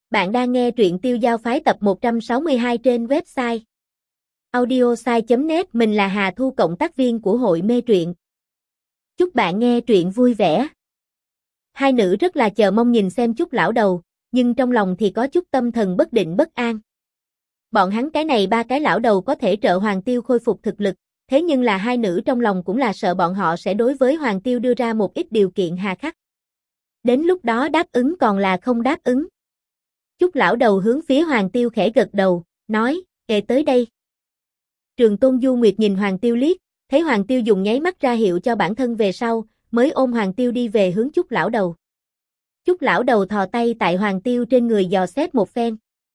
Bạn đang nghe truyện Tiêu Giao Phái tập 162 trên website audiosai.net. Mình là Hà Thu, cộng tác viên của hội mê truyện. Chúc bạn nghe truyện vui vẻ. Hai nữ rất là chờ mong nhìn xem Chúc lão đầu, nhưng trong lòng thì có chút tâm thần bất định bất an. Bọn hắn cái này ba cái lão đầu có thể trợ Hoàng Tiêu khôi phục thực lực, thế nhưng là hai nữ trong lòng cũng là sợ bọn họ sẽ đối với Hoàng Tiêu đưa ra một ít điều kiện hà khắc. Đến lúc đó đáp ứng còn là không đáp ứng. Chúc lão đầu hướng phía Hoàng Tiêu khẽ gật đầu, nói, tới đây. Trường Tôn Du Nguyệt nhìn Hoàng Tiêu liếc, thấy Hoàng Tiêu dùng nháy mắt ra hiệu cho bản thân về sau, mới ôm Hoàng Tiêu đi về hướng Chúc lão đầu. Chúc lão đầu thò tay tại Hoàng Tiêu trên người dò xét một phen.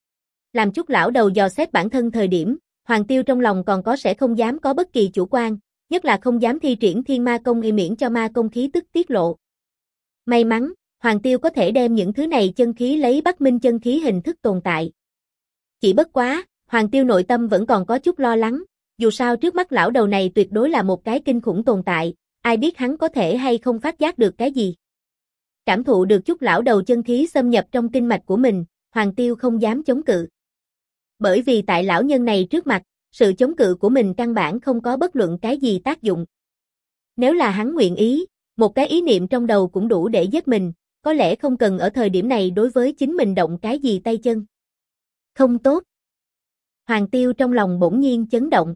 Làm Chúc lão đầu dò xét bản thân thời điểm, Hoàng Tiêu trong lòng còn có sẽ không dám có bất kỳ chủ quan, nhất là không dám thi triển Thiên Ma Công miễn cho ma công khí tức tiết lộ. May mắn, Hoàng Tiêu có thể đem những thứ này chân khí lấy Bắc Minh chân khí hình thức tồn tại. Chỉ bất quá, Hoàng Tiêu nội tâm vẫn còn có chút lo lắng, dù sao trước mắt lão đầu này tuyệt đối là một cái kinh khủng tồn tại, ai biết hắn có thể hay không phát giác được cái gì. Cảm thụ được chút lão đầu chân khí xâm nhập trong kinh mạch của mình, Hoàng Tiêu không dám chống cự. Bởi vì tại lão nhân này trước mặt, sự chống cự của mình căn bản không có bất luận cái gì tác dụng. Nếu là hắn nguyện ý, một cái ý niệm trong đầu cũng đủ để giết mình, có lẽ không cần ở thời điểm này đối với chính mình động cái gì tay chân. Không tốt. Hoàng Tiêu trong lòng bỗng nhiên chấn động.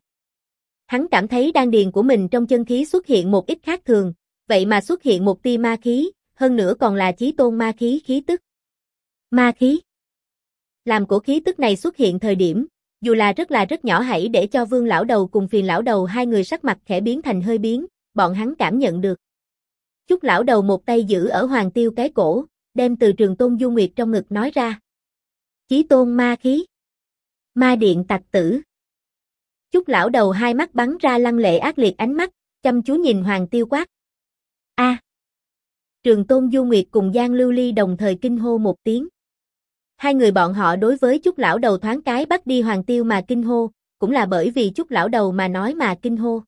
Hắn cảm thấy đan điền của mình trong chân khí xuất hiện một ít khác thường, vậy mà xuất hiện một tia ma khí, hơn nữa còn là chí tôn ma khí khí tức. Ma khí. Làm cổ khí tức này xuất hiện thời điểm, dù là rất nhỏ hãy để cho Vương lão đầu cùng Phiền lão đầu hai người sắc mặt khẽ biến thành hơi biến, bọn hắn cảm nhận được. Chúc lão đầu một tay giữ ở Hoàng Tiêu cái cổ, đem từ Trường Tôn Du Nguyệt trong ngực nói ra. Chí tôn ma khí. Ma điện tặc tử. Chúc lão đầu hai mắt bắn ra lăng lệ ác liệt ánh mắt, chăm chú nhìn Hoàng Tiêu quát. A! Trường Tôn Du Nguyệt cùng Giang Lưu Ly đồng thời kinh hô một tiếng. Hai người bọn họ đối với Chúc lão đầu thoáng cái bắt đi Hoàng Tiêu mà kinh hô, cũng là bởi vì Chúc lão đầu mà nói mà kinh hô.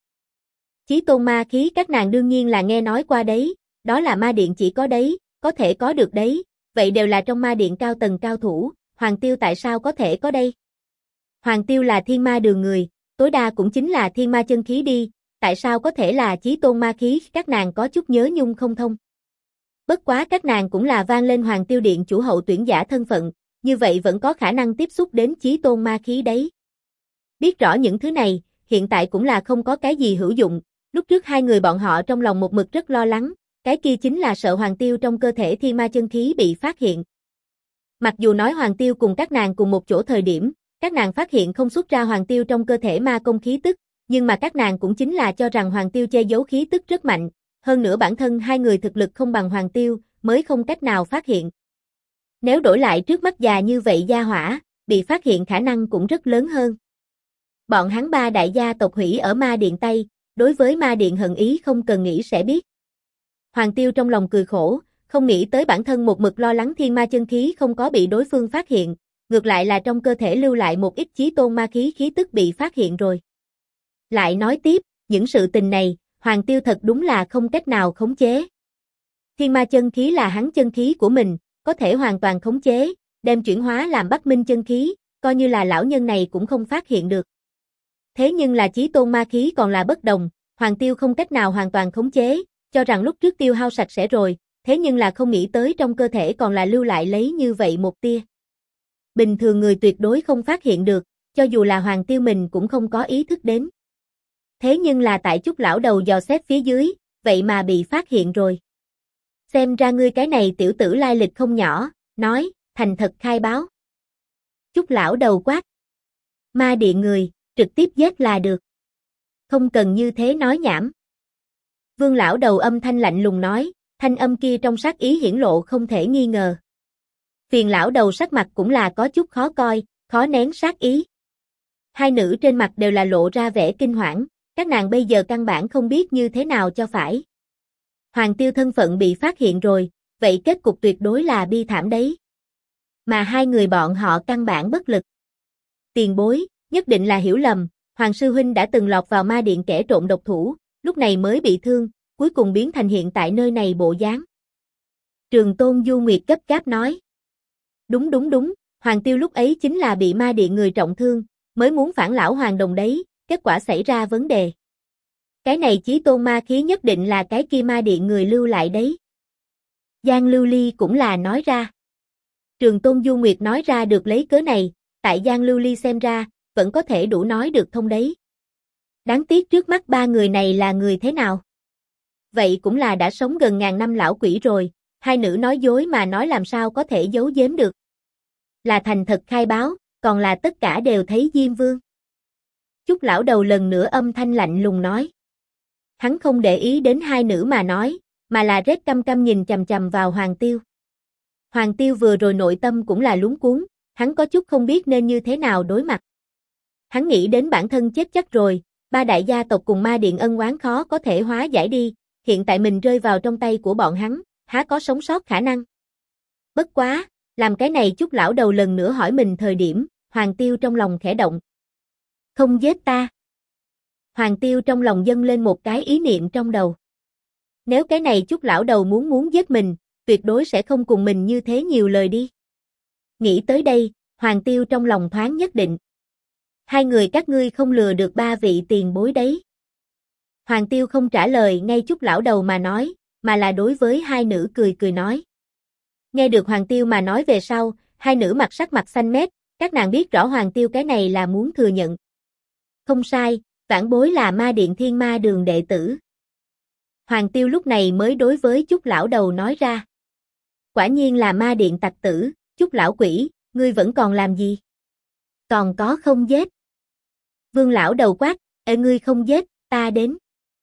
Chí tôn ma khí các nàng đương nhiên là nghe nói qua đấy, đó là ma điện chỉ có đấy, có thể có được đấy, vậy đều là trong ma điện cao tầng cao thủ, Hoàng Tiêu tại sao có thể có đây? Hoàng Tiêu là thiên ma đường người, tối đa cũng chính là thiên ma chân khí đi, tại sao có thể là chí tôn ma khí, các nàng có chút nhớ nhung không thông. Bất quá các nàng cũng là vang lên Hoàng Tiêu điện chủ hậu tuyển giả thân phận, như vậy vẫn có khả năng tiếp xúc đến chí tôn ma khí đấy. Biết rõ những thứ này, hiện tại cũng là không có cái gì hữu dụng. Lúc trước hai người bọn họ trong lòng một mực rất lo lắng, cái kia chính là sợ Hoàng Tiêu trong cơ thể thiên ma chân khí bị phát hiện. Mặc dù nói Hoàng Tiêu cùng các nàng cùng một chỗ thời điểm, các nàng phát hiện không xuất ra Hoàng Tiêu trong cơ thể ma công khí tức, nhưng mà các nàng cũng chính là cho rằng Hoàng Tiêu che giấu khí tức rất mạnh, hơn nữa bản thân hai người thực lực không bằng Hoàng Tiêu, mới không cách nào phát hiện. Nếu đổi lại trước mắt già như vậy gia hỏa, bị phát hiện khả năng cũng rất lớn hơn. Bọn hắn ba đại gia tộc hủy ở ma điện Tây, đối với ma điện hận ý không cần nghĩ sẽ biết. Hoàng Tiêu trong lòng cười khổ, không nghĩ tới bản thân một mực lo lắng thiên ma chân khí không có bị đối phương phát hiện, ngược lại là trong cơ thể lưu lại một ít chí tôn ma khí khí tức bị phát hiện rồi. Lại nói tiếp, những sự tình này, Hoàng Tiêu thật đúng là không cách nào khống chế. Thiên ma chân khí là hắn chân khí của mình, có thể hoàn toàn khống chế, đem chuyển hóa làm Bắc Minh chân khí, coi như là lão nhân này cũng không phát hiện được. Thế nhưng là chí tôn ma khí còn là bất đồng, Hoàng Tiêu không cách nào hoàn toàn khống chế, cho rằng lúc trước tiêu hao sạch sẽ rồi, thế nhưng là không nghĩ tới trong cơ thể còn là lưu lại lấy như vậy một tia. Bình thường người tuyệt đối không phát hiện được, cho dù là Hoàng Tiêu mình cũng không có ý thức đến. Thế nhưng là tại Chúc lão đầu dò xét phía dưới, vậy mà bị phát hiện rồi. Xem ra ngươi cái này tiểu tử lai lịch không nhỏ, nói, thành thật khai báo. Chúc lão đầu quát. Ma điện người, trực tiếp giết là được. Không cần như thế nói nhảm. Vương lão đầu âm thanh lạnh lùng nói, thanh âm kia trong sát ý hiển lộ không thể nghi ngờ. Phiền lão đầu sắc mặt cũng là có chút khó coi, khó nén sát ý. Hai nữ trên mặt đều là lộ ra vẻ kinh hoảng, các nàng bây giờ căn bản không biết như thế nào cho phải. Hoàng Tiêu thân phận bị phát hiện rồi, vậy kết cục tuyệt đối là bi thảm đấy. Mà hai người bọn họ căn bản bất lực. Tiền bối, nhất định là hiểu lầm, Hoàng sư huynh đã từng lọt vào ma điện kẻ trộm độc thủ, lúc này mới bị thương, cuối cùng biến thành hiện tại nơi này bộ dáng. Trường Tôn Du Nguyệt gấp gáp nói. Đúng, Hoàng Tiêu lúc ấy chính là bị ma điện người trọng thương, mới muốn phản lão hoàng đồng đấy, kết quả xảy ra vấn đề. Cái này chí tôn ma khí nhất định là cái kia ma điện người lưu lại đấy. Giang Lưu Ly cũng là nói ra. Trường Tôn Du Nguyệt nói ra được lấy cớ này, tại Giang Lưu Ly xem ra, vẫn có thể đủ nói được thông đấy. Đáng tiếc trước mắt ba người này là người thế nào? Vậy cũng là đã sống gần ngàn năm lão quỷ rồi, hai nữ nói dối mà nói làm sao có thể giấu giếm được. Là thành thật khai báo, còn là tất cả đều thấy Diêm Vương. Chúc lão đầu lần nữa âm thanh lạnh lùng nói. Hắn không để ý đến hai nữ mà nói, mà là rét căm căm nhìn chằm chằm vào Hoàng Tiêu. Hoàng Tiêu vừa rồi nội tâm cũng là luống cuống, hắn có chút không biết nên như thế nào đối mặt. Hắn nghĩ đến bản thân chết chắc rồi, ba đại gia tộc cùng ma điện ân oán khó có thể hóa giải đi, hiện tại mình rơi vào trong tay của bọn hắn, há có sống sót khả năng. Bất quá, làm cái này chút lão đầu lần nữa hỏi mình thời điểm, Hoàng Tiêu trong lòng khẽ động. Không giết ta. Hoàng Tiêu trong lòng dâng lên một cái ý niệm trong đầu. Nếu cái này chút lão đầu muốn giết mình, tuyệt đối sẽ không cùng mình như thế nhiều lời đi. Nghĩ tới đây, Hoàng Tiêu trong lòng thoáng nhất định. Hai người các ngươi không lừa được ba vị tiền bối đấy. Hoàng Tiêu không trả lời ngay chút lão đầu mà nói, mà là đối với hai nữ cười cười nói. Nghe được Hoàng Tiêu mà nói về sau, hai nữ sắc mặt xanh mét, các nàng biết rõ Hoàng Tiêu cái này là muốn thừa nhận. Không sai, vãn bối là ma điện Thiên Ma Đường đệ tử. Hoàng Tiêu lúc này mới đối với chút lão đầu nói ra. Quả nhiên là ma điện tặc tử, chút lão quỷ, ngươi vẫn còn làm gì? Còn có không giết? Vương lão đầu quát, ê ngươi không giết, ta đến.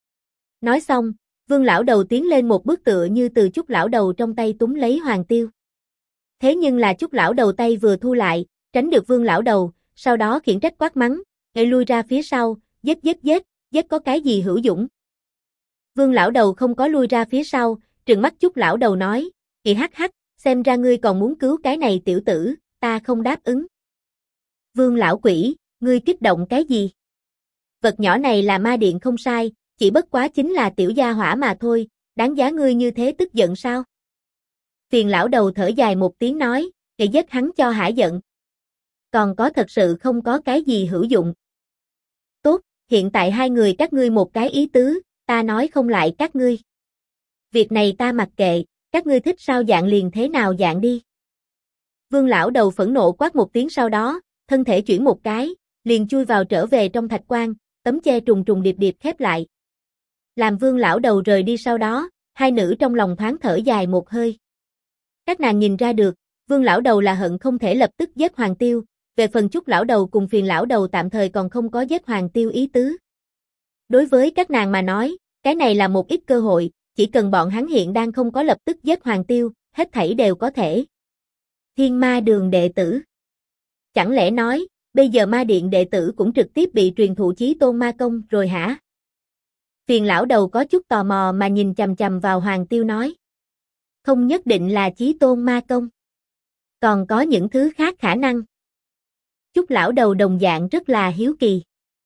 Nói xong, Vương lão đầu tiến lên một bước tựa như từ chút lão đầu trong tay túm lấy Hoàng Tiêu. Thế nhưng là chút lão đầu tay vừa thu lại, tránh được Vương lão đầu, sau đó khiển trách quát mắng, ê lui ra phía sau, giết giết có cái gì hữu dũng. Vương lão đầu không có lui ra phía sau, trừng mắt chút lão đầu nói, kỳ hắc hắc, xem ra ngươi còn muốn cứu cái này tiểu tử, ta không đáp ứng. Vương lão quỷ, ngươi kích động cái gì? Vật nhỏ này là ma điện không sai, chỉ bất quá chính là tiểu gia hỏa mà thôi, đáng giá ngươi như thế tức giận sao? Phiền lão đầu thở dài một tiếng nói, để giết hắn cho hả giận. Còn có thật sự không có cái gì hữu dụng. Tốt, hiện tại hai người các ngươi một cái ý tứ, ta nói không lại các ngươi. Việc này ta mặc kệ, các ngươi thích sao dạng liền thế nào dạng đi. Vương lão đầu phẫn nộ quát một tiếng sau đó, thân thể chuyển một cái, liền chui vào trở về trong thạch quan, tấm che trùng trùng điệp điệp khép lại. Làm Vương lão đầu rời đi sau đó, hai nữ trong lòng thoáng thở dài một hơi. Các nàng nhìn ra được, Vương lão đầu là hận không thể lập tức giết Hoàng Tiêu, về phần chút lão đầu cùng Phiền lão đầu tạm thời còn không có giết Hoàng Tiêu ý tứ. Đối với các nàng mà nói, cái này là một ít cơ hội, chỉ cần bọn hắn hiện đang không có lập tức giết Hoàng Tiêu, hết thảy đều có thể. Thiên Ma Đường đệ tử. Chẳng lẽ nói, bây giờ ma điện đệ tử cũng trực tiếp bị truyền thụ chí tôn ma công rồi hả? Phiền lão đầu có chút tò mò mà nhìn chằm chằm vào Hoàng Tiêu nói. Không nhất định là chí tôn ma công. Còn có những thứ khác khả năng. Chút lão đầu đồng dạng rất là hiếu kỳ.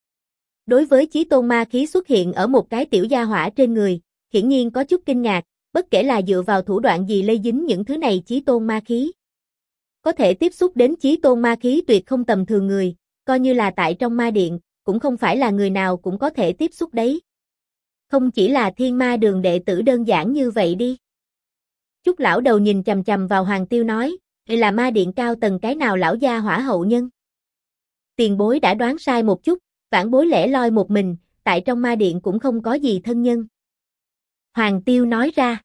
Đối với chí tôn ma khí xuất hiện ở một cái tiểu gia hỏa trên người, hiển nhiên có chút kinh ngạc, bất kể là dựa vào thủ đoạn gì lây dính những thứ này chí tôn ma khí. Có thể tiếp xúc đến chí tôn ma khí tuyệt không tầm thường người, coi như là tại trong ma điện, cũng không phải là người nào cũng có thể tiếp xúc đấy. Không chỉ là Thiên Ma Đường đệ tử đơn giản như vậy đi. Chút lão đầu nhìn chằm chằm vào Hoàng Tiêu nói, đây là ma điện cao tầng cái nào lão gia hỏa hậu nhân. Tiền bối đã đoán sai một chút, vãn bối lẻ loi một mình, tại trong ma điện cũng không có gì thân nhân. Hoàng Tiêu nói ra.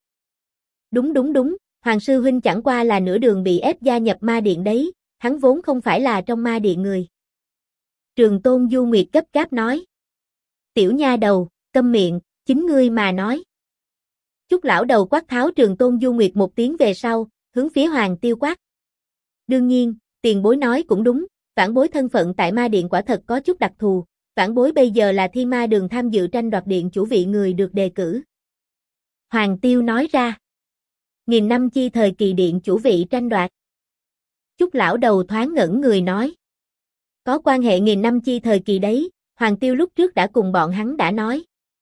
Đúng, Hoàng sư huynh chẳng qua là nửa đường bị ép gia nhập ma điện đấy, hắn vốn không phải là trong ma điện người. Trường Tôn Du Nguyệt gấp gáp nói. Tiểu nha đầu, câm miệng, chính ngươi mà nói. Chút lão đầu quát tháo Trường Tôn Du Nguyệt một tiếng về sau, hướng phía Hoàng Tiêu quát. Đương nhiên, tiền bối nói cũng đúng, vãn bối thân phận tại ma điện quả thật có chút đặc thù, vãn bối bây giờ là Thiên Ma Đường tham dự tranh đoạt điện chủ vị người được đề cử. Hoàng Tiêu nói ra. Nghìn năm chi thời kỳ điện chủ vị tranh đoạt. Chút lão đầu thoáng ngẩn người nói. Có quan hệ nghìn năm chi thời kỳ đấy, Hoàng Tiêu lúc trước đã cùng bọn hắn đã nói.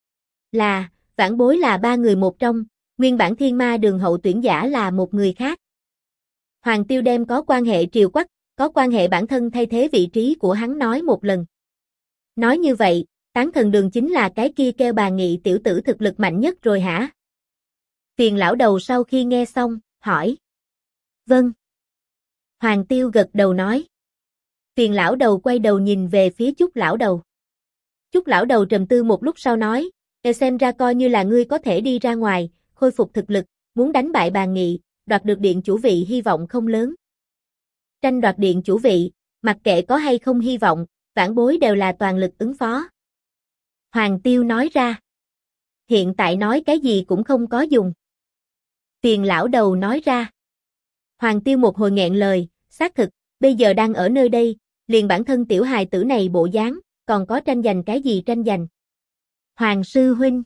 Là, vãn bối là ba người một trong, nguyên bản Thiên Ma Đường hậu tuyển giả là một người khác. Hoàng Tiêu đem có quan hệ triều quắc, có quan hệ bản thân thay thế vị trí của hắn nói một lần. Nói như vậy, Tán Thần Đường chính là cái kia kêu bà Nghị tiểu tử thực lực mạnh nhất rồi hả? Phiền lão đầu sau khi nghe xong, hỏi. Vâng. Hoàng Tiêu gật đầu nói. Phiền lão đầu quay đầu nhìn về phía Chúc lão đầu. Chúc lão đầu trầm tư một lúc sau nói, xem ra coi như là ngươi có thể đi ra ngoài, khôi phục thực lực, muốn đánh bại bà Nghị, đoạt được điện chủ vị hy vọng không lớn. Tranh đoạt điện chủ vị, mặc kệ có hay không hy vọng, vãn bối đều là toàn lực ứng phó. Hoàng Tiêu nói ra. Hiện tại nói cái gì cũng không có dùng. Phiền lão đầu nói ra. Hoàng Tiêu một hồi nghẹn lời, xác thực, bây giờ đang ở nơi đây, liền bản thân tiểu hài tử này bộ dáng, còn có tranh giành cái gì tranh giành. Hoàng sư huynh.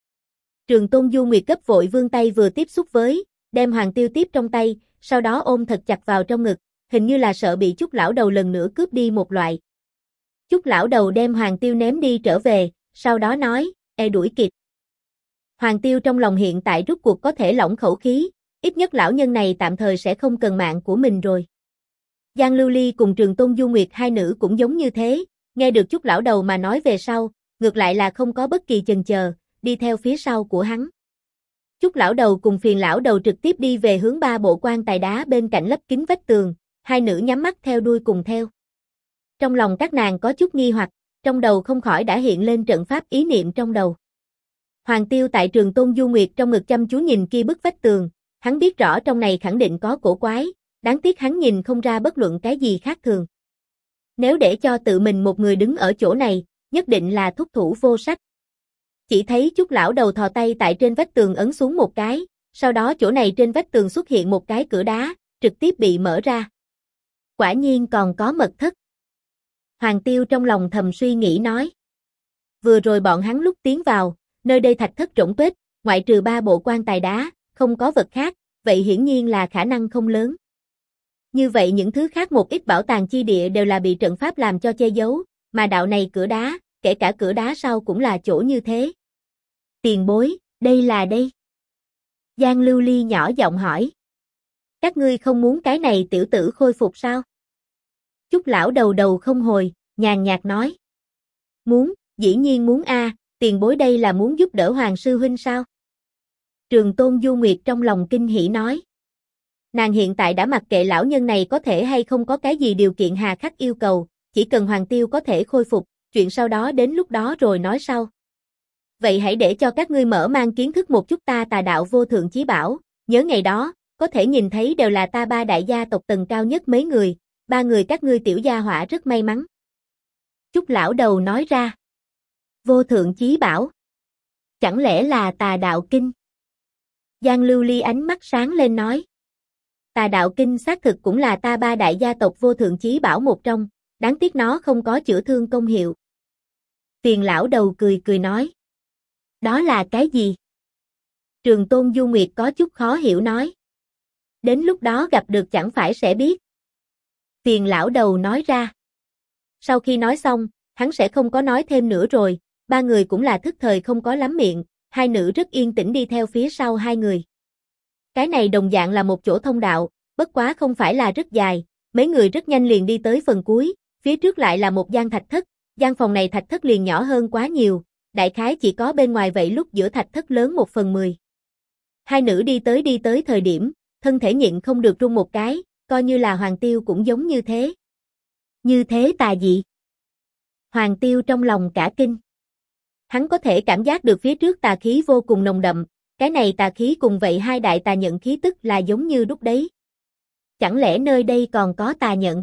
Trường Tôn Du Nguyệt cấp vội vươn tay vừa tiếp xúc với, đem Hoàng Tiêu tiếp trong tay, sau đó ôm thật chặt vào trong ngực, hình như là sợ bị Chúc lão đầu lần nữa cướp đi một loại. Chúc lão đầu đem Hoàng Tiêu ném đi trở về, sau đó nói, đuổi kịp. Hoàng Tiêu trong lòng hiện tại rút cuộc có thể lỏng khẩu khí, ít nhất lão nhân này tạm thời sẽ không cần mạng của mình rồi. Giang Lưu Ly cùng Trường Tôn Du Nguyệt hai nữ cũng giống như thế, nghe được Chúc lão đầu mà nói về sau, ngược lại là không có bất kỳ chần chờ, đi theo phía sau của hắn. Chúc lão đầu cùng Phiền lão đầu trực tiếp đi về hướng ba bộ quan tài đá bên cạnh lấp kín vách tường, hai nữ nhắm mắt theo đuôi cùng theo. Trong lòng các nàng có chút nghi hoặc, trong đầu không khỏi đã hiện lên trận pháp ý niệm trong đầu. Hoàng Tiêu tại Trường Tôn Du Nguyệt trong ngực chăm chú nhìn kia bức vách tường, hắn biết rõ trong này khẳng định có cổ quái, đáng tiếc hắn nhìn không ra bất luận cái gì khác thường. Nếu để cho tự mình một người đứng ở chỗ này, nhất định là thúc thủ vô sách. Chỉ thấy Chúc lão đầu thò tay tại trên vách tường ấn xuống một cái, sau đó chỗ này trên vách tường xuất hiện một cái cửa đá, trực tiếp bị mở ra. Quả nhiên còn có mật thất. Hoàng Tiêu trong lòng thầm suy nghĩ nói. Vừa rồi bọn hắn lúc tiến vào, nơi đây thạch thất rỗng tuếch, ngoại trừ ba bộ quan tài đá, không có vật khác, vậy hiển nhiên là khả năng không lớn. Như vậy những thứ khác một ít bảo tàng chi địa đều là bị trận pháp làm cho che giấu, mà đạo này cửa đá, kể cả cửa đá sau cũng là chỗ như thế. Tiền bối, đây là đây. Giang Lưu Ly nhỏ giọng hỏi. Các ngươi không muốn cái này tiểu tử khôi phục sao? Chúc lão đầu đầu không hồi, nhàn nhạt nói. Muốn, dĩ nhiên muốn a, tiền bối đây là muốn giúp đỡ Hoàng sư huynh sao? Trường Tôn Du Nguyệt trong lòng kinh hỉ nói. Nàng hiện tại đã mặc kệ lão nhân này có thể hay không có cái gì điều kiện hà khắc yêu cầu, chỉ cần Hoàng Tiêu có thể khôi phục, chuyện sau đó đến lúc đó rồi nói sau. Vậy hãy để cho các ngươi mở mang kiến thức một chút ta Tà đạo vô thượng chí bảo, nhớ ngày đó, có thể nhìn thấy đều là ta ba đại gia tộc tầng cao nhất mấy người, ba người các ngươi tiểu gia hỏa rất may mắn. Chúc lão đầu nói ra. Vô thượng chí bảo. Chẳng lẽ là Tà đạo kinh? Giang Lưu Ly ánh mắt sáng lên nói. Tà đạo kinh xác thực cũng là ta ba đại gia tộc vô thượng chí bảo một trong, đáng tiếc nó không có chữa thương công hiệu. Phiền lão đầu cười cười nói. Đó là cái gì? Trường Tôn Du Nguyệt có chút khó hiểu nói. Đến lúc đó gặp được chẳng phải sẽ biết. Phiền lão đầu nói ra. Sau khi nói xong, hắn sẽ không có nói thêm nữa rồi, ba người cũng là thức thời không có lắm miệng, hai nữ rất yên tĩnh đi theo phía sau hai người. Cái này đồng dạng là một chỗ thông đạo, bất quá không phải là rất dài, mấy người rất nhanh liền đi tới phần cuối, phía trước lại là một gian thạch thất, gian phòng này thạch thất liền nhỏ hơn quá nhiều, đại khái chỉ có bên ngoài vậy lúc giữa thạch thất lớn 1/10. Hai nữ đi tới thời điểm, thân thể nhịn không được run một cái, coi như là Hoàng Tiêu cũng giống như thế. Như thế tà dị. Hoàng Tiêu trong lòng cả kinh. Hắn có thể cảm giác được phía trước tà khí vô cùng nồng đậm, cái này tà khí cùng vậy hai đại tà nhận khí tức là giống như đúc đấy. Chẳng lẽ nơi đây còn có tà nhận?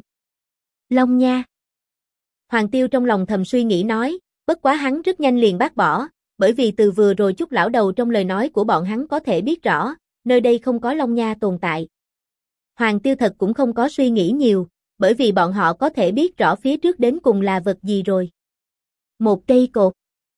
Long nha. Hoàng Tiêu trong lòng thầm suy nghĩ nói, bất quá hắn rất nhanh liền bác bỏ, bởi vì từ vừa rồi Chúc lão đầu trong lời nói của bọn hắn có thể biết rõ, nơi đây không có Long nha tồn tại. Hoàng Tiêu thật cũng không có suy nghĩ nhiều, bởi vì bọn họ có thể biết rõ phía trước đến cùng là vật gì rồi. Một cây cột.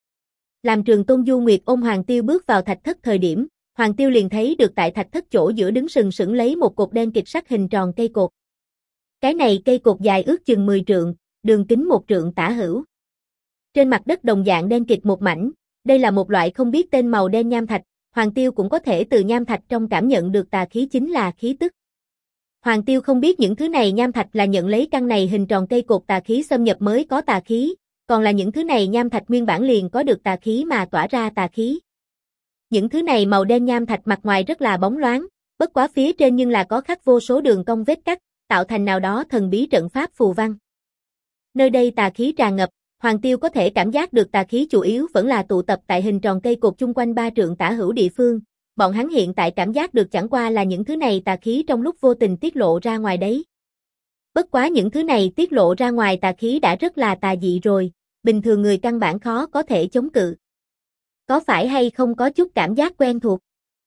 Làm Trường Tôn Du Nguyệt ôm Hoàng Tiêu bước vào thạch thất thời điểm, Hoàng Tiêu liền thấy được tại thạch thất chỗ giữa đứng sừng sững lấy một cột đen kịch sắc hình tròn cây cột. Cái này cây cột dài ước chừng 10 trượng, đường kính 1 trượng tả hữu. Trên mặt đất đồng dạng đen kịt một mảnh, đây là một loại không biết tên màu đen nham thạch, Hoàng Tiêu cũng có thể từ nham thạch trong cảm nhận được tà khí chính là khí tức. Hoàng Tiêu không biết những thứ này nham thạch là nhận lấy căn này hình tròn cây cột tà khí xâm nhập mới có tà khí, còn là những thứ này nham thạch nguyên bản liền có được tà khí mà tỏa ra tà khí. Những thứ này màu đen nham thạch mặt ngoài rất là bóng loáng, bất quá phía trên nhưng là có khắc vô số đường cong vết cắt, tạo thành nào đó thần bí trận pháp phù văn. Nơi đây tà khí tràn ngập, Hoàng Tiêu có thể cảm giác được tà khí chủ yếu vẫn là tụ tập tại hình tròn cây cột chung quanh 3 trượng tả hữu địa phương, bọn hắn hiện tại cảm giác được chẳng qua là những thứ này tà khí trong lúc vô tình tiết lộ ra ngoài đấy. Bất quá những thứ này tiết lộ ra ngoài tà khí đã rất là tà dị rồi, bình thường người căn bản khó có thể chống cự. Có phải hay không có chút cảm giác quen thuộc?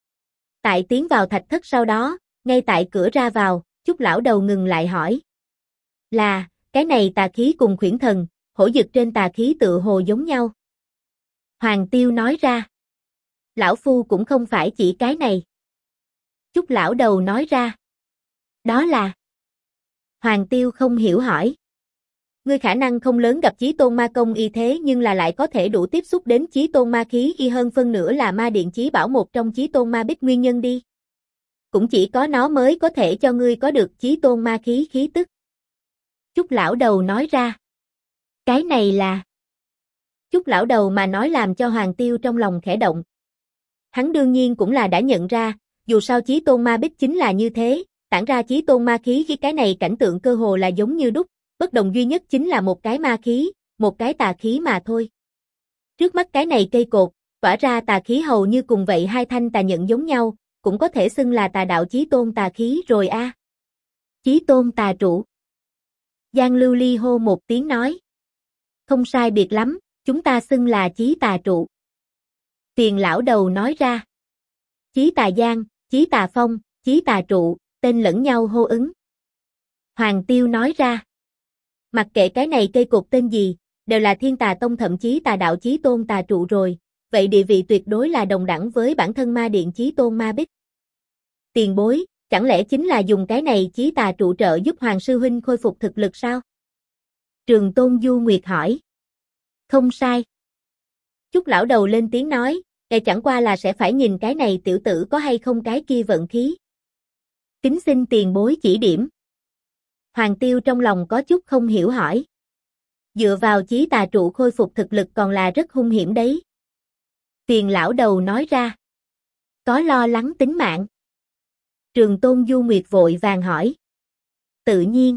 Tại tiến vào thạch thất sau đó, ngay tại cửa ra vào, Chúc lão đầu ngừng lại hỏi. Là, cái này tà khí cùng khuyển thần, hổ dực trên tà khí tựa hồ giống nhau. Hoàng Tiêu nói ra. Lão phu cũng không phải chỉ cái này. Chúc lão đầu nói ra. Đó là. Hoàng Tiêu không hiểu hỏi. Ngươi khả năng không lớn gặp chí tôn ma công y thế nhưng là lại có thể đủ tiếp xúc đến chí tôn ma khí y hơn phân nửa là ma điện chí bảo một trong chí tôn ma bích nguyên nhân đi. Cũng chỉ có nó mới có thể cho ngươi có được chí tôn ma khí khí tức. Chúc lão đầu nói ra. Cái này là. Chúc lão đầu mà nói làm cho Hoàng Tiêu trong lòng khẽ động. Hắn đương nhiên cũng là đã nhận ra, dù sao chí tôn ma bích chính là như thế, tản ra chí tôn ma khí khi cái này cảnh tượng cơ hồ là giống như đúc, bất đồng duy nhất chính là một cái ma khí, một cái tà khí mà thôi. Trước mắt cái này cây cột, tỏa ra tà khí hầu như cùng vậy hai thanh tà nhận giống nhau, cũng có thể xưng là tà đạo chí tôn tà khí rồi a. Chí tôn tà trụ. Giang Lưu Ly hô một tiếng nói. Không sai biệt lắm, chúng ta xưng là chí tà trụ. Tiền lão đầu nói ra. Chí tà giang, chí tà phong, chí tà trụ, tên lẫn nhau hô ứng. Hoàng Tiêu nói ra. Mặc kệ cái này cây cột tên gì, đều là thiên tà tông thậm chí tà đạo chí tôn tà trụ rồi, vậy địa vị tuyệt đối là đồng đẳng với bản thân ma điện chí tôn ma bích. Tiền bối, chẳng lẽ chính là dùng cái này chí tà trụ trợ giúp Hoàng sư huynh khôi phục thực lực sao? Trường Tôn Du Nguyệt hỏi. Không sai. Chúc lão đầu lên tiếng nói, kẻ chẳng qua là sẽ phải nhìn cái này tiểu tử có hay không cái kia vận khí. Kính xin tiền bối chỉ điểm. Hoàng Tiêu trong lòng có chút không hiểu hỏi. Dựa vào chí tà trụ khôi phục thực lực còn là rất hung hiểm đấy. Tiền lão đầu nói ra. Có lo lắng tính mạng. Trường Tôn Du Nguyệt vội vàng hỏi. Tự nhiên.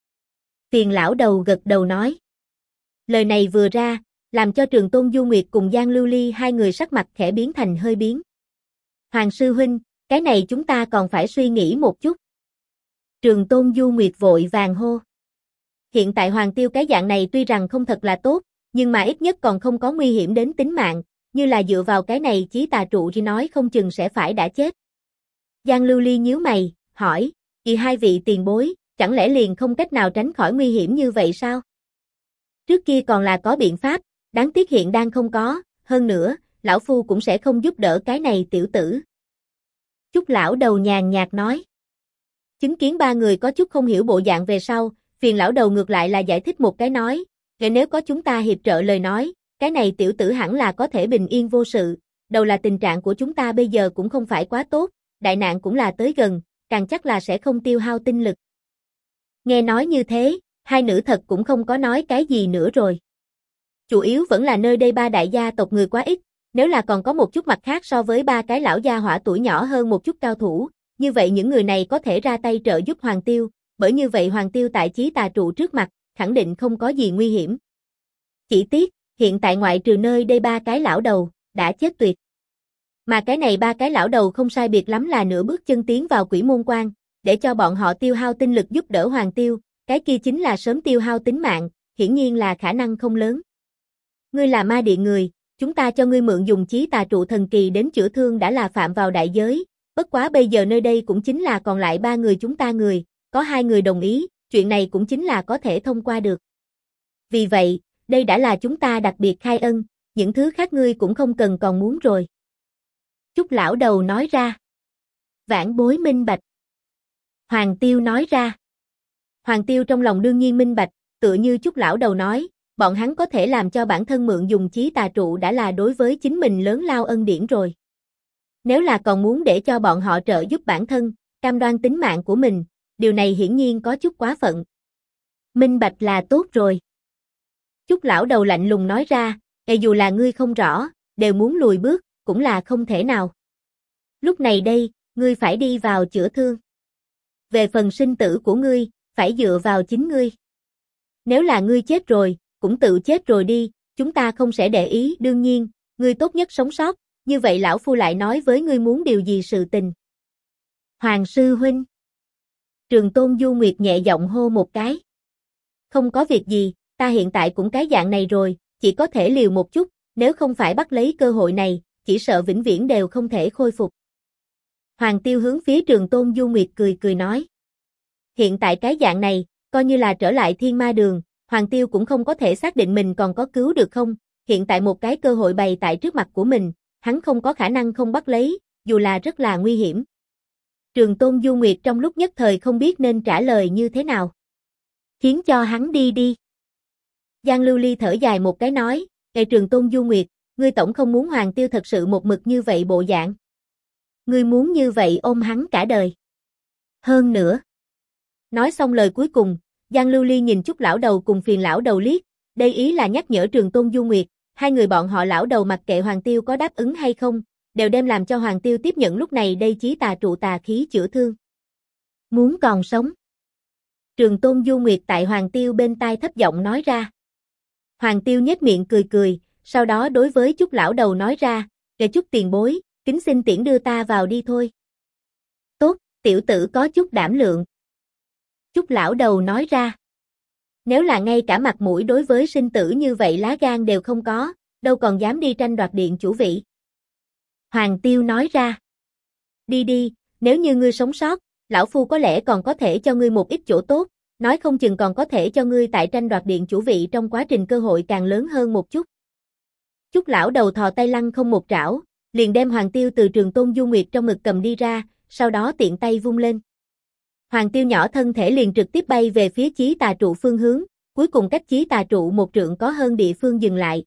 Tiền lão đầu gật đầu nói. Lời này vừa ra, làm cho Trường Tôn Du Nguyệt cùng Giang Lưu Ly hai người sắc mặt khẽ biến thành hơi biến. Hoàng sư huynh, cái này chúng ta còn phải suy nghĩ một chút. Trường Tôn Du Nguyệt vội vàng hô. Hiện tại Hoàng Tiêu cái dạng này tuy rằng không thật là tốt, nhưng mà ít nhất còn không có nguy hiểm đến tính mạng, như là dựa vào cái này chí tà trụ thì nói không chừng sẽ phải đã chết. Giang Lưu Ly nhíu mày, hỏi, vì hai vị tiền bối, chẳng lẽ liền không cách nào tránh khỏi nguy hiểm như vậy sao? Trước kia còn là có biện pháp, đáng tiếc hiện đang không có, hơn nữa, lão phu cũng sẽ không giúp đỡ cái này tiểu tử. Chúc lão đầu nhàn nhạt nói. Chứng kiến ba người có chút không hiểu bộ dạng về sau, phiền lão đầu ngược lại là giải thích một cái nói, nếu có chúng ta hiệp trợ lời nói, cái này tiểu tử hẳn là có thể bình yên vô sự, đầu là tình trạng của chúng ta bây giờ cũng không phải quá tốt, đại nạn cũng là tới gần, càng chắc là sẽ không tiêu hao tinh lực. Nghe nói như thế, hai nữ thật cũng không có nói cái gì nữa rồi. Chủ yếu vẫn là nơi đây ba đại gia tộc người quá ít, nếu là còn có một chút mặt khác so với ba cái lão gia hỏa tuổi nhỏ hơn một chút cao thủ, như vậy những người này có thể ra tay trợ giúp Hoàng Tiêu, bởi như vậy Hoàng Tiêu tại chí tà trụ trước mặt, khẳng định không có gì nguy hiểm. Chỉ tiếc, hiện tại ngoại trừ nơi đây ba cái lão đầu, đã chết tuyệt. Mà cái này ba cái lão đầu không sai biệt lắm là nửa bước chân tiến vào Quỷ Môn Quan, để cho bọn họ tiêu hao tinh lực giúp đỡ Hoàng Tiêu, cái kia chính là sớm tiêu hao tính mạng, hiển nhiên là khả năng không lớn. Ngươi là ma điện người, chúng ta cho ngươi mượn dùng chí tà trụ thần kỳ đến chữa thương đã là phạm vào đại giới, bất quá bây giờ nơi đây cũng chính là còn lại ba người chúng ta người, có hai người đồng ý, chuyện này cũng chính là có thể thông qua được. Vì vậy, đây đã là chúng ta đặc biệt khai ân, những thứ khác ngươi cũng không cần còn muốn rồi. Chúc lão đầu nói ra. Vãn bối minh bạch. Hoàng Tiêu nói ra. Hoàng Tiêu trong lòng đương nhiên minh bạch, tựa như Chúc lão đầu nói, bọn hắn có thể làm cho bản thân mượn dùng chí tà trụ đã là đối với chính mình lớn lao ân điển rồi. Nếu là còn muốn để cho bọn họ trợ giúp bản thân, cam đoan tính mạng của mình, điều này hiển nhiên có chút quá phận. Minh bạch là tốt rồi. Chúc lão đầu lạnh lùng nói ra, dù là ngươi không rõ, đều muốn lùi bước, cũng là không thể nào. Lúc này đây, ngươi phải đi vào chữa thương. Về phần sinh tử của ngươi, phải dựa vào chính ngươi. Nếu là ngươi chết rồi, cũng tự chết rồi đi, chúng ta không sẽ để ý, đương nhiên, ngươi tốt nhất sống sót, như vậy lão phu lại nói với ngươi muốn điều gì sự tình. Hoàng sư huynh. Trường Tôn Du Nguyệt nhẹ giọng hô một cái. Không có việc gì, ta hiện tại cũng cái dạng này rồi, chỉ có thể liều một chút, nếu không phải bắt lấy cơ hội này, chỉ sợ vĩnh viễn đều không thể khôi phục. Hoàng Tiêu hướng phía Trường Tôn Du Nguyệt cười cười nói. Hiện tại cái dạng này, coi như là trở lại Thiên Ma Đường, Hoàng Tiêu cũng không có thể xác định mình còn có cứu được không, hiện tại một cái cơ hội bày tại trước mặt của mình, hắn không có khả năng không bắt lấy, dù là rất là nguy hiểm. Trường Tôn Du Nguyệt trong lúc nhất thời không biết nên trả lời như thế nào. Khiến cho hắn đi đi. Giang Lưu Ly thở dài một cái nói, Trường Tôn Du Nguyệt, ngươi tổng không muốn Hoàng Tiêu thật sự một mực như vậy bộ dạng. Ngươi muốn như vậy ôm hắn cả đời. Hơn nữa. Nói xong lời cuối cùng, Giang Lưu Ly nhìn Chúc lão đầu cùng Phiền lão đầu liếc, đây ý là nhắc nhở Trường Tôn Du Nguyệt, hai người bọn họ lão đầu mặc kệ Hoàng Tiêu có đáp ứng hay không, đều đem làm cho Hoàng Tiêu tiếp nhận lúc này đây chí tà trụ tà khí chữa thương. Muốn còn sống. Trường Tôn Du Nguyệt tại Hoàng Tiêu bên tai thấp giọng nói ra. Hoàng Tiêu nhếch miệng cười cười, sau đó đối với Chúc lão đầu nói ra, Chúc tiền bối, kính xin tiễn đưa ta vào đi thôi. Tốt, tiểu tử có chút đảm lượng. Chúc lão đầu nói ra. Nếu là ngay cả mặt mũi đối với sinh tử như vậy lá gan đều không có, đâu còn dám đi tranh đoạt điện chủ vị. Hoàng Tiêu nói ra. Đi đi, nếu như ngươi sống sót, lão phu có lẽ còn có thể cho ngươi một ít chỗ tốt, nói không chừng còn có thể cho ngươi tại tranh đoạt điện chủ vị trong quá trình cơ hội càng lớn hơn một chút. Chúc lão đầu thò tay lăng không một trảo, liền đem Hoàng Tiêu từ Trường Tôn Du Nguyệt trong ngực cầm đi ra, sau đó tiện tay vung lên. Hoàng Tiêu nhỏ thân thể liền trực tiếp bay về phía chí tà trụ phương hướng, cuối cùng cách chí tà trụ một trượng có hơn địa phương dừng lại.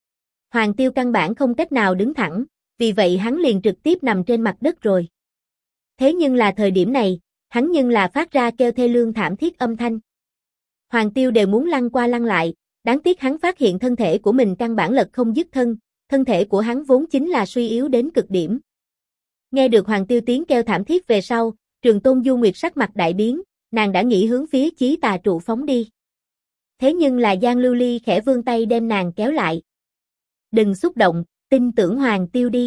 Hoàng Tiêu căn bản không cách nào đứng thẳng, vì vậy hắn liền trực tiếp nằm trên mặt đất rồi. Thế nhưng là thời điểm này, hắn nhưng là phát ra kêu thê lương thảm thiết âm thanh. Hoàng Tiêu đều muốn lăn qua lăn lại, đáng tiếc hắn phát hiện thân thể của mình căn bản lật không dứt thân thể của hắn vốn chính là suy yếu đến cực điểm. Nghe được Hoàng Tiêu tiếng kêu thảm thiết về sau, Trường Tôn Du Nguyệt sắc mặt đại biến, nàng đã nghĩ hướng phía chí tà trụ phóng đi. Thế nhưng là Giang Lưu Ly khẽ vươn tay đem nàng kéo lại. Đừng xúc động, tin tưởng Hoàng Tiêu đi.